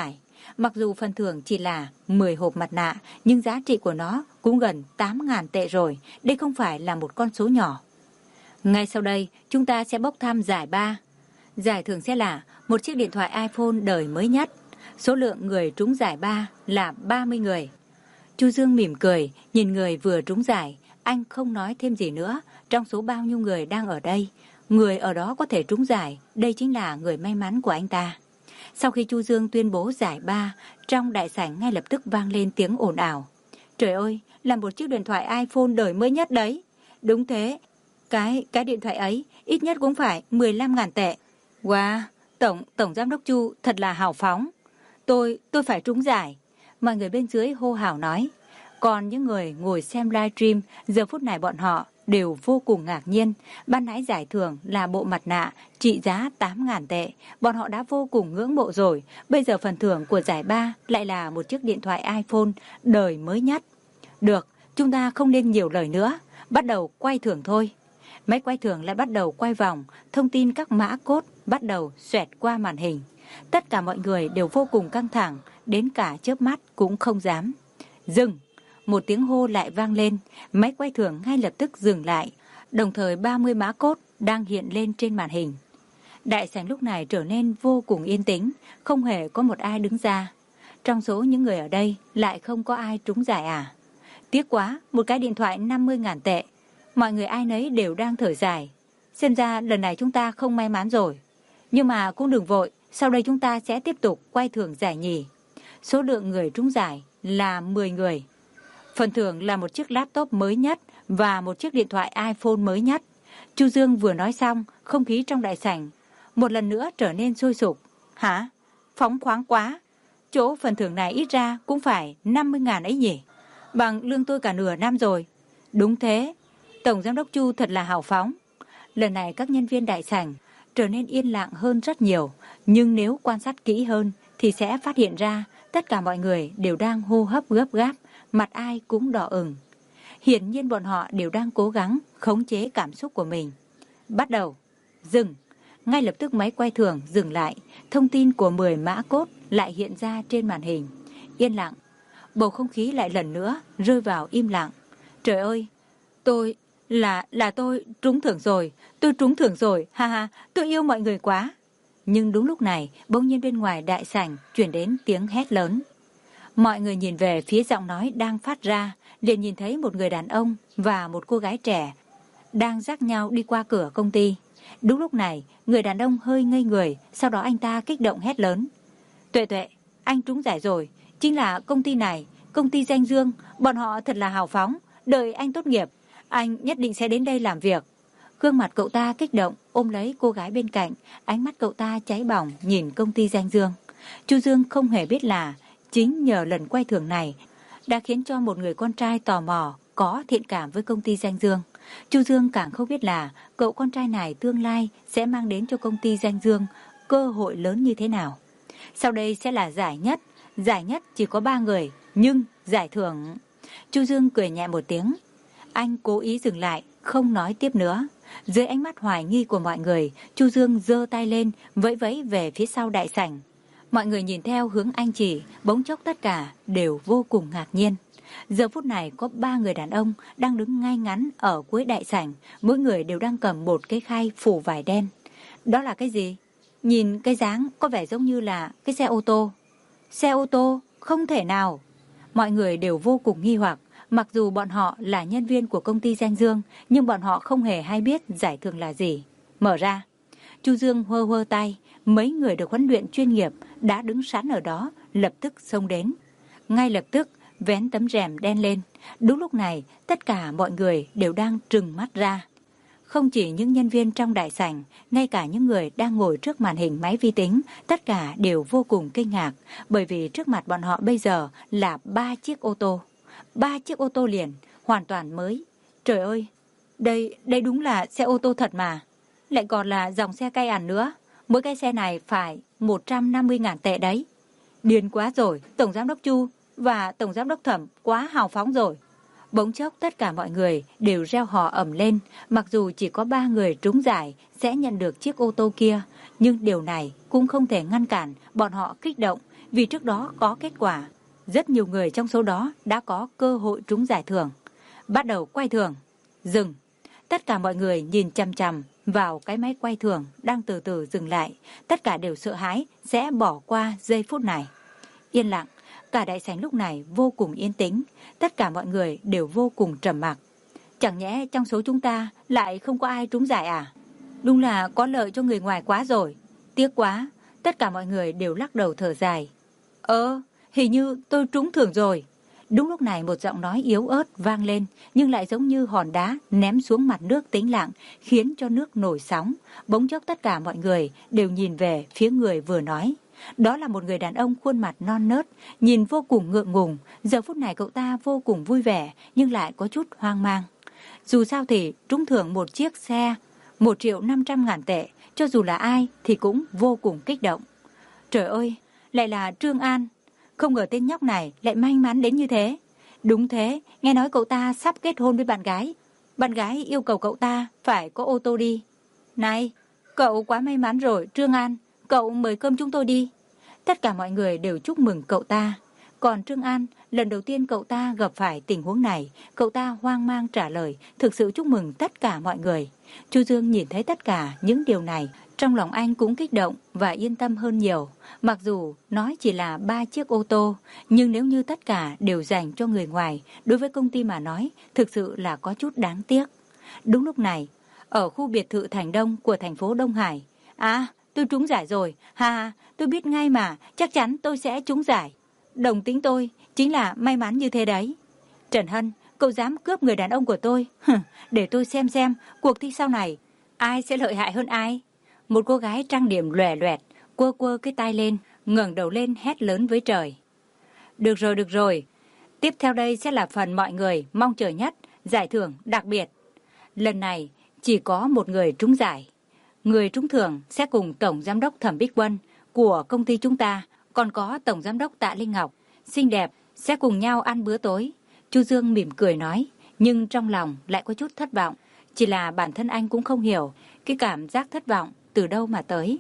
Mặc dù phần thưởng chỉ là mười hộp mặt nạ, nhưng giá trị của nó cũng gần tám nghìn tệ rồi. Đây không phải là một con số nhỏ. Ngay sau đây, chúng ta sẽ bốc thăm giải ba. Giải thưởng sẽ là một chiếc điện thoại iPhone đời mới nhất. Số lượng người trúng giải ba là ba mươi người. Chu Dương mỉm cười, nhìn người vừa trúng giải. Anh không nói thêm gì nữa. Trong số bao nhiêu người đang ở đây, người ở đó có thể trúng giải, đây chính là người may mắn của anh ta. Sau khi Chu Dương tuyên bố giải ba, trong đại sảnh ngay lập tức vang lên tiếng ồn ào. Trời ơi, là một chiếc điện thoại iPhone đời mới nhất đấy. Đúng thế, cái cái điện thoại ấy ít nhất cũng phải mười lăm nghìn tệ. Wow, tổng tổng giám đốc Chu thật là hào phóng. Tôi tôi phải trúng giải. Mọi người bên dưới hô hào nói. Còn những người ngồi xem livestream, giờ phút này bọn họ đều vô cùng ngạc nhiên. Ban nãy giải thưởng là bộ mặt nạ trị giá tám nghìn tệ. Bọn họ đã vô cùng ngưỡng mộ rồi. Bây giờ phần thưởng của giải ba lại là một chiếc điện thoại iPhone đời mới nhất. Được, chúng ta không nên nhiều lời nữa. Bắt đầu quay thưởng thôi. Máy quay thưởng lại bắt đầu quay vòng. Thông tin các mã code bắt đầu xoẹt qua màn hình. Tất cả mọi người đều vô cùng căng thẳng. Đến cả chớp mắt cũng không dám. Dừng! Một tiếng hô lại vang lên, máy quay thưởng ngay lập tức dừng lại, đồng thời ba mươi mã code đang hiện lên trên màn hình. Đại sảnh lúc này trở nên vô cùng yên tĩnh, không hề có một ai đứng ra. Trong số những người ở đây lại không có ai trúng giải à? Tiếc quá, một cái điện thoại năm mươi nghìn tệ. Mọi người ai nấy đều đang thở dài. Xem ra lần này chúng ta không may mắn rồi. Nhưng mà cũng đừng vội, sau đây chúng ta sẽ tiếp tục quay thưởng giải nhì. Số lượng người trúng giải là mười người. Phần thưởng là một chiếc laptop mới nhất và một chiếc điện thoại iPhone mới nhất. Chu Dương vừa nói xong, không khí trong đại sảnh một lần nữa trở nên sôi sục. Hả? Phóng khoáng quá. Chỗ phần thưởng này ít ra cũng phải năm mươi ngàn ấy nhỉ? Bằng lương tôi cả nửa năm rồi. Đúng thế. Tổng giám đốc Chu thật là hào phóng. Lần này các nhân viên đại sảnh trở nên yên lặng hơn rất nhiều. Nhưng nếu quan sát kỹ hơn thì sẽ phát hiện ra tất cả mọi người đều đang hô hấp gấp gáp. Mặt ai cũng đỏ ửng. Hiển nhiên bọn họ đều đang cố gắng khống chế cảm xúc của mình. Bắt đầu. Dừng. Ngay lập tức máy quay thưởng dừng lại. Thông tin của mười mã code lại hiện ra trên màn hình. Yên lặng. Bầu không khí lại lần nữa rơi vào im lặng. Trời ơi. Tôi... Là... Là tôi trúng thưởng rồi. Tôi trúng thưởng rồi. Ha ha. Tôi yêu mọi người quá. Nhưng đúng lúc này bỗng nhiên bên ngoài đại sảnh chuyển đến tiếng hét lớn. Mọi người nhìn về phía giọng nói đang phát ra, liền nhìn thấy một người đàn ông và một cô gái trẻ đang dắt nhau đi qua cửa công ty. Đúng lúc này, người đàn ông hơi ngây người, sau đó anh ta kích động hét lớn. Tuệ Tuệ, anh trúng giải rồi, chính là công ty này, công ty Danh Dương, bọn họ thật là hào phóng, đợi anh tốt nghiệp, anh nhất định sẽ đến đây làm việc. Gương mặt cậu ta kích động, ôm lấy cô gái bên cạnh, ánh mắt cậu ta cháy bỏng nhìn công ty Danh Dương. Chu Dương không hề biết là chính nhờ lần quay thưởng này đã khiến cho một người con trai tò mò có thiện cảm với công ty Danh Dương. Chu Dương càng không biết là cậu con trai này tương lai sẽ mang đến cho công ty Danh Dương cơ hội lớn như thế nào. Sau đây sẽ là giải nhất. Giải nhất chỉ có ba người, nhưng giải thưởng... Chu Dương cười nhẹ một tiếng. Anh cố ý dừng lại, không nói tiếp nữa. Dưới ánh mắt hoài nghi của mọi người, Chu Dương giơ tay lên, vẫy vẫy về phía sau đại sảnh. Mọi người nhìn theo hướng anh chỉ, bỗng chốc tất cả đều vô cùng ngạc nhiên. Giờ phút này có ba người đàn ông đang đứng ngay ngắn ở cuối đại sảnh, mỗi người đều đang cầm một cái khay phủ vải đen. Đó là cái gì? Nhìn cái dáng có vẻ giống như là cái xe ô tô. Xe ô tô? Không thể nào. Mọi người đều vô cùng nghi hoặc, mặc dù bọn họ là nhân viên của công ty Danh Dương, nhưng bọn họ không hề hay biết giải thưởng là gì. Mở ra. Chu Dương hơ hơ tay, mấy người được huấn luyện chuyên nghiệp đã đứng sẵn ở đó, lập tức xông đến. Ngay lập tức vén tấm rèm đen lên. Đúng lúc này, tất cả mọi người đều đang trừng mắt ra. Không chỉ những nhân viên trong đại sảnh, ngay cả những người đang ngồi trước màn hình máy vi tính, tất cả đều vô cùng kinh ngạc, bởi vì trước mặt bọn họ bây giờ là ba chiếc ô tô. Ba chiếc ô tô liền, hoàn toàn mới. Trời ơi, đây, đây đúng là xe ô tô thật mà. Lại còn là dòng xe cay ẳn nữa. Mỗi cái xe này phải một trăm năm mươi ngàn tệ đấy. Điên quá rồi, Tổng Giám đốc Chu và Tổng Giám đốc Thẩm quá hào phóng rồi. Bỗng chốc tất cả mọi người đều reo hò ầm lên. Mặc dù chỉ có ba người trúng giải sẽ nhận được chiếc ô tô kia, nhưng điều này cũng không thể ngăn cản bọn họ kích động. vì trước đó có kết quả. Rất nhiều người trong số đó đã có cơ hội trúng giải thưởng. Bắt đầu quay thưởng. Dừng. Tất cả mọi người nhìn chằm chằm vào cái máy quay thưởng đang từ từ dừng lại. Tất cả đều sợ hãi sẽ bỏ qua giây phút này. Yên lặng. Cả đại sảnh lúc này vô cùng yên tĩnh. Tất cả mọi người đều vô cùng trầm mặc. Chẳng nhẽ trong số chúng ta lại không có ai trúng giải à? Đúng là có lợi cho người ngoài quá rồi. Tiếc quá. Tất cả mọi người đều lắc đầu thở dài. Ơ, hình như tôi trúng thưởng rồi. Đúng lúc này một giọng nói yếu ớt vang lên, nhưng lại giống như hòn đá ném xuống mặt nước tĩnh lặng, khiến cho nước nổi sóng. Bỗng chốc tất cả mọi người đều nhìn về phía người vừa nói. Đó là một người đàn ông khuôn mặt non nớt, nhìn vô cùng ngượng ngùng. Giờ phút này cậu ta vô cùng vui vẻ, nhưng lại có chút hoang mang. Dù sao thì trúng thưởng một chiếc xe, một triệu năm trăm ngàn tệ, cho dù là ai thì cũng vô cùng kích động. Trời ơi, lại là Trương An. Không ngờ tên nhóc này lại may mắn đến như thế. Đúng thế, nghe nói cậu ta sắp kết hôn với bạn gái. Bạn gái yêu cầu cậu ta phải có ô tô đi. Này, cậu quá may mắn rồi, Trương An. Cậu mời cơm chúng tôi đi. Tất cả mọi người đều chúc mừng cậu ta. Còn Trương An, lần đầu tiên cậu ta gặp phải tình huống này, cậu ta hoang mang trả lời, thực sự chúc mừng tất cả mọi người. Chu Dương nhìn thấy tất cả những điều này, trong lòng anh cũng kích động và yên tâm hơn nhiều. Mặc dù nói chỉ là ba chiếc ô tô, nhưng nếu như tất cả đều dành cho người ngoài, đối với công ty mà nói, thực sự là có chút đáng tiếc. Đúng lúc này, ở khu biệt thự Thành Đông của thành phố Đông Hải, à, tôi trúng giải rồi, ha ha, tôi biết ngay mà, chắc chắn tôi sẽ trúng giải. Đồng tính tôi chính là may mắn như thế đấy. Trần Hân, cậu dám cướp người đàn ông của tôi? Để tôi xem xem cuộc thi sau này ai sẽ lợi hại hơn ai. Một cô gái trang điểm lòe loẹt, quơ quơ cái tay lên, ngẩng đầu lên hét lớn với trời. Được rồi, được rồi. Tiếp theo đây sẽ là phần mọi người mong chờ nhất, giải thưởng đặc biệt. Lần này chỉ có một người trúng giải. Người trúng thưởng sẽ cùng Tổng Giám đốc Thẩm Bích Quân của công ty chúng ta, còn có Tổng Giám đốc Tạ Linh Ngọc, xinh đẹp, sẽ cùng nhau ăn bữa tối. Chu Dương mỉm cười nói, nhưng trong lòng lại có chút thất vọng. Chỉ là bản thân anh cũng không hiểu cái cảm giác thất vọng từ đâu mà tới.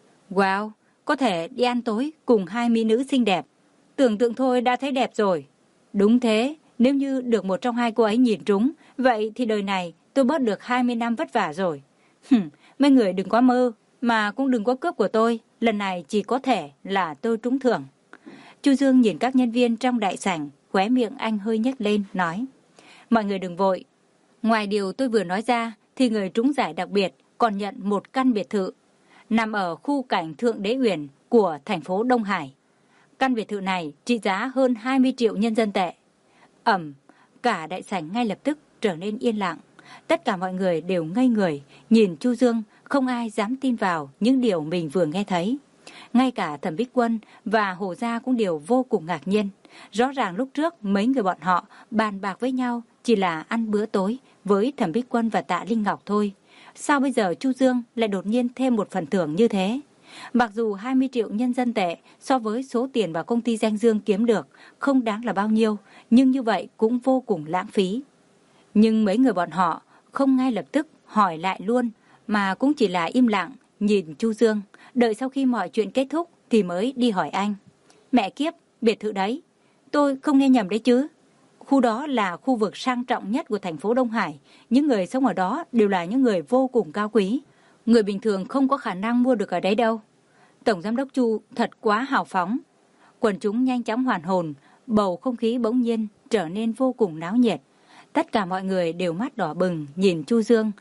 Wow, có thể đi ăn tối cùng hai mỹ nữ xinh đẹp. Tưởng tượng thôi đã thấy đẹp rồi. Đúng thế, nếu như được một trong hai cô ấy nhìn trúng, vậy thì đời này tôi bớt được hai mươi năm vất vả rồi. Hừm, mấy người đừng có mơ, mà cũng đừng có cướp của tôi. Lần này chỉ có thể là tôi trúng thưởng. Chu Dương nhìn các nhân viên trong đại sảnh, khóe miệng anh hơi nhếch lên, nói. Mọi người đừng vội. Ngoài điều tôi vừa nói ra, thì người trúng giải đặc biệt còn nhận một căn biệt thự nằm ở khu cảnh Thượng Đế Uyển của thành phố Đông Hải. Căn biệt thự này trị giá hơn hai mươi triệu nhân dân tệ. Ẩm, cả đại sảnh ngay lập tức trở nên yên lặng. Tất cả mọi người đều ngây người, nhìn Chu Dương, không ai dám tin vào những điều mình vừa nghe thấy. Ngay cả Thẩm Bích Quân và Hồ Gia cũng đều vô cùng ngạc nhiên. Rõ ràng lúc trước mấy người bọn họ bàn bạc với nhau chỉ là ăn bữa tối với Thẩm Bích Quân và Tạ Linh Ngọc thôi. Sao bây giờ Chu Dương lại đột nhiên thêm một phần thưởng như thế? Mặc dù hai mươi triệu nhân dân tệ so với số tiền mà công ty Danh Dương kiếm được không đáng là bao nhiêu, nhưng như vậy cũng vô cùng lãng phí. Nhưng mấy người bọn họ không ngay lập tức hỏi lại luôn, mà cũng chỉ là im lặng nhìn Chu Dương, đợi sau khi mọi chuyện kết thúc thì mới đi hỏi anh. Mẹ kiếp, biệt thự đấy, tôi không nghe nhầm đấy chứ? Khu đó là khu vực sang trọng nhất của thành phố Đông Hải, những người sống ở đó đều là những người vô cùng cao quý. Người bình thường không có khả năng mua được ở đấy đâu. Tổng Giám đốc Chu thật quá hào phóng. Quần chúng nhanh chóng hoàn hồn, bầu không khí bỗng nhiên trở nên vô cùng náo nhiệt. Tất cả mọi người đều mắt đỏ bừng nhìn Chu Dương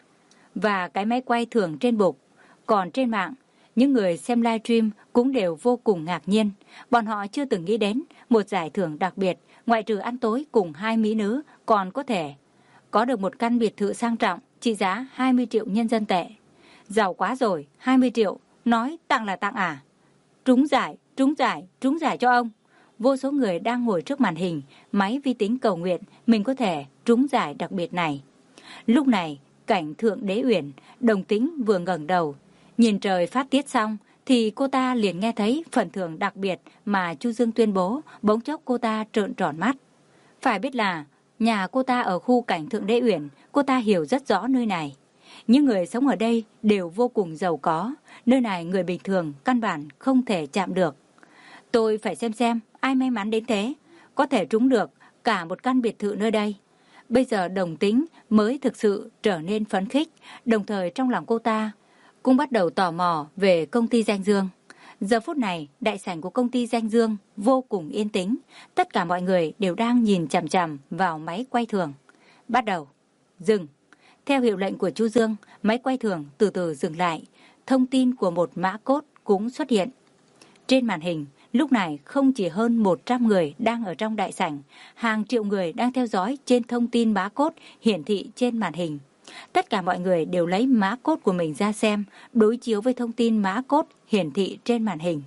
và cái máy quay thưởng trên bục. Còn trên mạng, những người xem livestream cũng đều vô cùng ngạc nhiên. Bọn họ chưa từng nghĩ đến một giải thưởng đặc biệt, ngoại trừ ăn tối cùng hai mỹ nữ, còn có thể có được một căn biệt thự sang trọng trị giá hai mươi triệu nhân dân tệ. Giàu quá rồi, hai mươi triệu, nói tặng là tặng à? Trúng giải, trúng giải, trúng giải cho ông. Vô số người đang ngồi trước màn hình, máy vi tính cầu nguyện mình có thể trúng giải đặc biệt này. Lúc này, cảnh Thượng Đế Uyển, Đồng Tĩnh vừa ngẩng đầu, nhìn trời phát tiết xong, thì cô ta liền nghe thấy phần thưởng đặc biệt mà Chu Dương tuyên bố, bỗng chốc cô ta trợn tròn mắt. Phải biết là, nhà cô ta ở khu cảnh Thượng Đế Uyển, cô ta hiểu rất rõ nơi này. Những người sống ở đây đều vô cùng giàu có, nơi này người bình thường căn bản không thể chạm được. Tôi phải xem xem ai may mắn đến thế, có thể trúng được cả một căn biệt thự nơi đây. Bây giờ Đồng Tính mới thực sự trở nên phấn khích, đồng thời trong lòng cô ta cũng bắt đầu tò mò về công ty Danh Dương. Giờ phút này, đại sảnh của công ty Danh Dương vô cùng yên tĩnh, tất cả mọi người đều đang nhìn chằm chằm vào máy quay thường. Bắt đầu, dừng. Theo hiệu lệnh của Chu Dương, máy quay thường từ từ dừng lại, thông tin của một mã code cũng xuất hiện. Trên màn hình, lúc này không chỉ hơn một trăm người đang ở trong đại sảnh, hàng triệu người đang theo dõi trên thông tin mã code hiển thị trên màn hình. Tất cả mọi người đều lấy mã code của mình ra xem, đối chiếu với thông tin mã code hiển thị trên màn hình.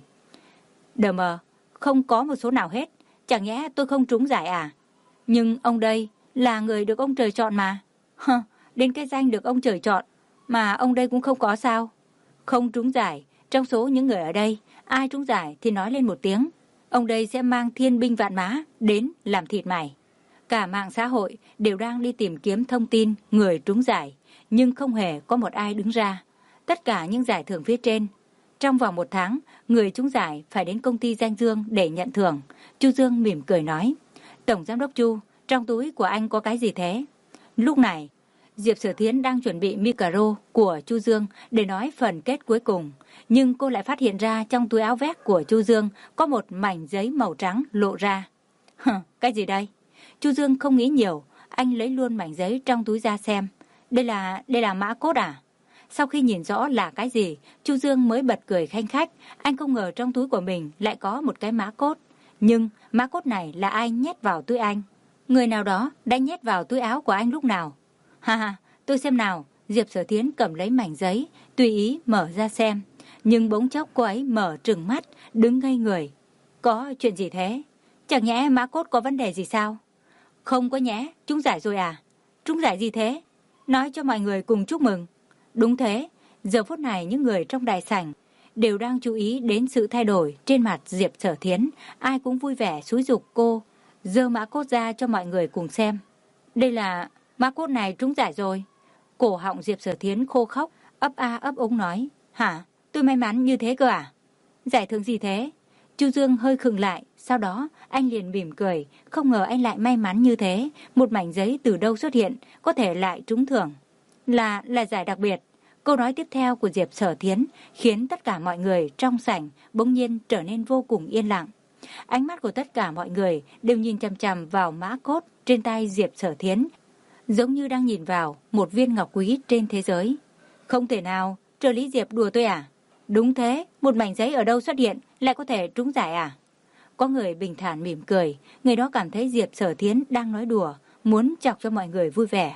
Đờ mờ, không có một số nào hết, chẳng nhẽ tôi không trúng giải à? Nhưng ông đây là người được ông trời chọn mà. Hơ, đến cái danh được ông trời chọn, mà ông đây cũng không có sao? Không trúng giải, trong số những người ở đây, ai trúng giải thì nói lên một tiếng. Ông đây sẽ mang thiên binh vạn mã đến làm thịt mày. Cả mạng xã hội đều đang đi tìm kiếm thông tin người trúng giải, nhưng không hề có một ai đứng ra. Tất cả những giải thưởng phía trên. Trong vòng một tháng, người trúng giải phải đến công ty Danh Dương để nhận thưởng. Chu Dương mỉm cười nói, Tổng Giám đốc Chu, trong túi của anh có cái gì thế? Lúc này, Diệp Sở Thiến đang chuẩn bị micro của Chu Dương để nói phần kết cuối cùng. Nhưng cô lại phát hiện ra trong túi áo vest của Chu Dương có một mảnh giấy màu trắng lộ ra. Hừ, cái gì đây? Chu Dương không nghĩ nhiều, anh lấy luôn mảnh giấy trong túi ra xem. Đây là, đây là mã code à? Sau khi nhìn rõ là cái gì, Chu Dương mới bật cười khanh khách. Anh không ngờ trong túi của mình lại có một cái mã code. Nhưng mã code này là ai nhét vào túi anh? Người nào đó đã nhét vào túi áo của anh lúc nào? Ha ha, tôi xem nào. Diệp Sở Thiến cầm lấy mảnh giấy, tùy ý mở ra xem. Nhưng bỗng chốc cô ấy mở trừng mắt, đứng ngây người. Có chuyện gì thế? Chẳng nhẽ mã code có vấn đề gì sao? Không có nhẽ, trúng giải rồi à? Trúng giải gì thế? Nói cho mọi người cùng chúc mừng. Đúng thế, giờ phút này những người trong đại sảnh đều đang chú ý đến sự thay đổi trên mặt Diệp Sở Thiến. Ai cũng vui vẻ xúi giục cô, giơ mã code ra cho mọi người cùng xem. Đây là mã code này trúng giải rồi. Cổ họng Diệp Sở Thiến khô khóc, ấp a ấp úng nói, hả? Tôi may mắn như thế cơ à? Giải thưởng gì thế? Chu Dương hơi khựng lại, sau đó anh liền mỉm cười, không ngờ anh lại may mắn như thế, một mảnh giấy từ đâu xuất hiện, có thể lại trúng thưởng. Là, là giải đặc biệt. Câu nói tiếp theo của Diệp Sở Thiến khiến tất cả mọi người trong sảnh bỗng nhiên trở nên vô cùng yên lặng. Ánh mắt của tất cả mọi người đều nhìn chằm chằm vào mã code trên tay Diệp Sở Thiến, giống như đang nhìn vào một viên ngọc quý trên thế giới. Không thể nào, trợ lý Diệp đùa tôi à? Đúng thế, một mảnh giấy ở đâu xuất hiện lại có thể trúng giải à? Có người bình thản mỉm cười, người đó cảm thấy Diệp Sở Thiến đang nói đùa, muốn chọc cho mọi người vui vẻ.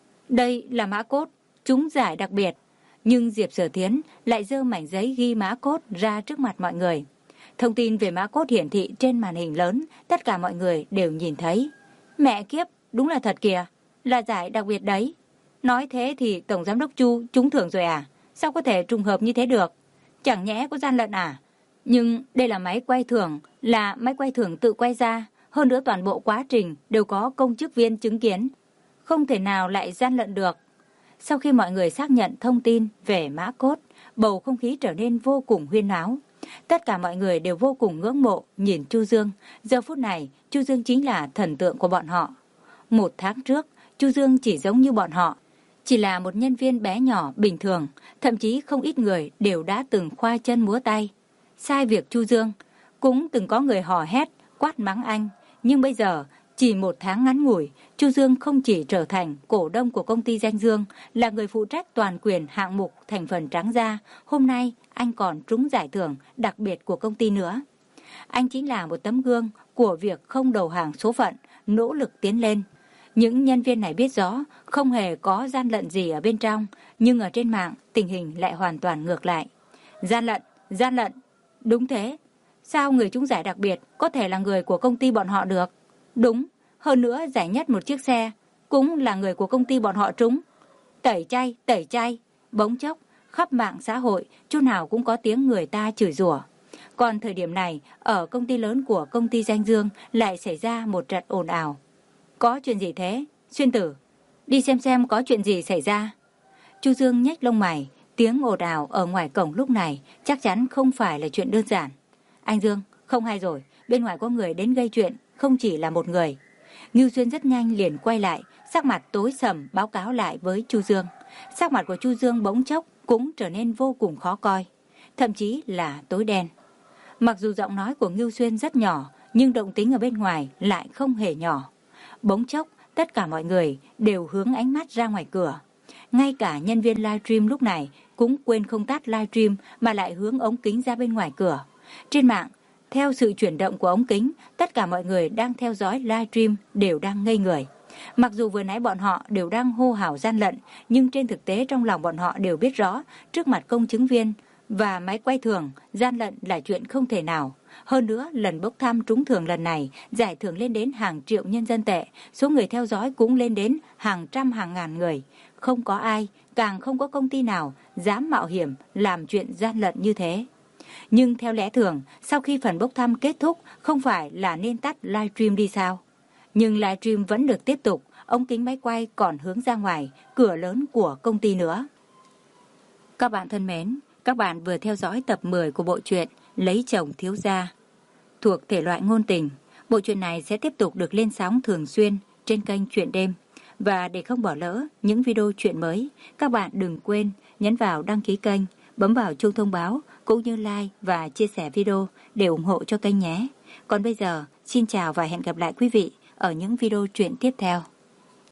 Đây là mã code, trúng giải đặc biệt. Nhưng Diệp Sở Thiến lại giơ mảnh giấy ghi mã code ra trước mặt mọi người. Thông tin về mã code hiển thị trên màn hình lớn, tất cả mọi người đều nhìn thấy. Mẹ kiếp, đúng là thật kìa, là giải đặc biệt đấy. Nói thế thì Tổng Giám đốc Chu trúng thưởng rồi à? Sao có thể trùng hợp như thế được? Chẳng nhẽ có gian lận à? Nhưng đây là máy quay thưởng, là máy quay thưởng tự quay ra. Hơn nữa toàn bộ quá trình đều có công chức viên chứng kiến. Không thể nào lại gian lận được. Sau khi mọi người xác nhận thông tin về mã code, bầu không khí trở nên vô cùng huyên náo. Tất cả mọi người đều vô cùng ngưỡng mộ nhìn Chu Dương. Giờ phút này, Chu Dương chính là thần tượng của bọn họ. Một tháng trước, Chu Dương chỉ giống như bọn họ. Chỉ là một nhân viên bé nhỏ bình thường, thậm chí không ít người đều đã từng khoa chân múa tay. Sai việc Chu Dương, cũng từng có người hò hét, quát mắng anh. Nhưng bây giờ, chỉ một tháng ngắn ngủi, Chu Dương không chỉ trở thành cổ đông của công ty Danh Dương, là người phụ trách toàn quyền hạng mục thành phần trắng da. Hôm nay, anh còn trúng giải thưởng đặc biệt của công ty nữa. Anh chính là một tấm gương của việc không đầu hàng số phận, nỗ lực tiến lên. Những nhân viên này biết rõ không hề có gian lận gì ở bên trong, nhưng ở trên mạng tình hình lại hoàn toàn ngược lại. Gian lận, gian lận. Đúng thế. Sao người trúng giải đặc biệt có thể là người của công ty bọn họ được? Đúng, hơn nữa giải nhất một chiếc xe cũng là người của công ty bọn họ trúng. Tẩy chay, tẩy chay. Bỗng chốc, khắp mạng xã hội, chỗ nào cũng có tiếng người ta chửi rủa. Còn thời điểm này, ở công ty lớn của công ty Danh Dương lại xảy ra một trận ồn ào. Có chuyện gì thế? Xuyên Tử, đi xem xem có chuyện gì xảy ra. Chu Dương nhếch lông mày, tiếng ồn ào ở ngoài cổng lúc này chắc chắn không phải là chuyện đơn giản. Anh Dương, Không hay rồi, bên ngoài có người đến gây chuyện, không chỉ là một người. Ngưu Xuyên rất nhanh liền quay lại, sắc mặt tối sầm báo cáo lại với Chu Dương. Sắc mặt của Chu Dương bỗng chốc cũng trở nên vô cùng khó coi, thậm chí là tối đen. Mặc dù giọng nói của Ngưu Xuyên rất nhỏ, nhưng động tĩnh ở bên ngoài lại không hề nhỏ. Bỗng chốc, tất cả mọi người đều hướng ánh mắt ra ngoài cửa. Ngay cả nhân viên livestream lúc này cũng quên không tắt livestream mà lại hướng ống kính ra bên ngoài cửa. Trên mạng, theo sự chuyển động của ống kính, tất cả mọi người đang theo dõi livestream đều đang ngây người. Mặc dù vừa nãy bọn họ đều đang hô hào gian lận, nhưng trên thực tế trong lòng bọn họ đều biết rõ, trước mặt công chứng viên và máy quay thường, gian lận là chuyện không thể nào. Hơn nữa, lần bốc thăm trúng thưởng lần này, giải thưởng lên đến hàng triệu nhân dân tệ, số người theo dõi cũng lên đến hàng trăm hàng ngàn người. Không có ai, càng không có công ty nào dám mạo hiểm làm chuyện gian lận như thế. Nhưng theo lẽ thường, sau khi phần bốc thăm kết thúc, không phải là nên tắt livestream đi sao? Nhưng livestream vẫn được tiếp tục, ống kính máy quay còn hướng ra ngoài, cửa lớn của công ty nữa. Các bạn thân mến, các bạn vừa theo dõi tập mười của bộ truyện Lấy chồng thiếu gia. Thuộc thể loại ngôn tình, bộ truyện này sẽ tiếp tục được lên sóng thường xuyên trên kênh Truyện Đêm. Và để không bỏ lỡ những video truyện mới, các bạn đừng quên nhấn vào đăng ký kênh, bấm vào chuông thông báo, cũng như like và chia sẻ video để ủng hộ cho kênh nhé. Còn bây giờ, xin chào và hẹn gặp lại quý vị ở những video truyện tiếp theo.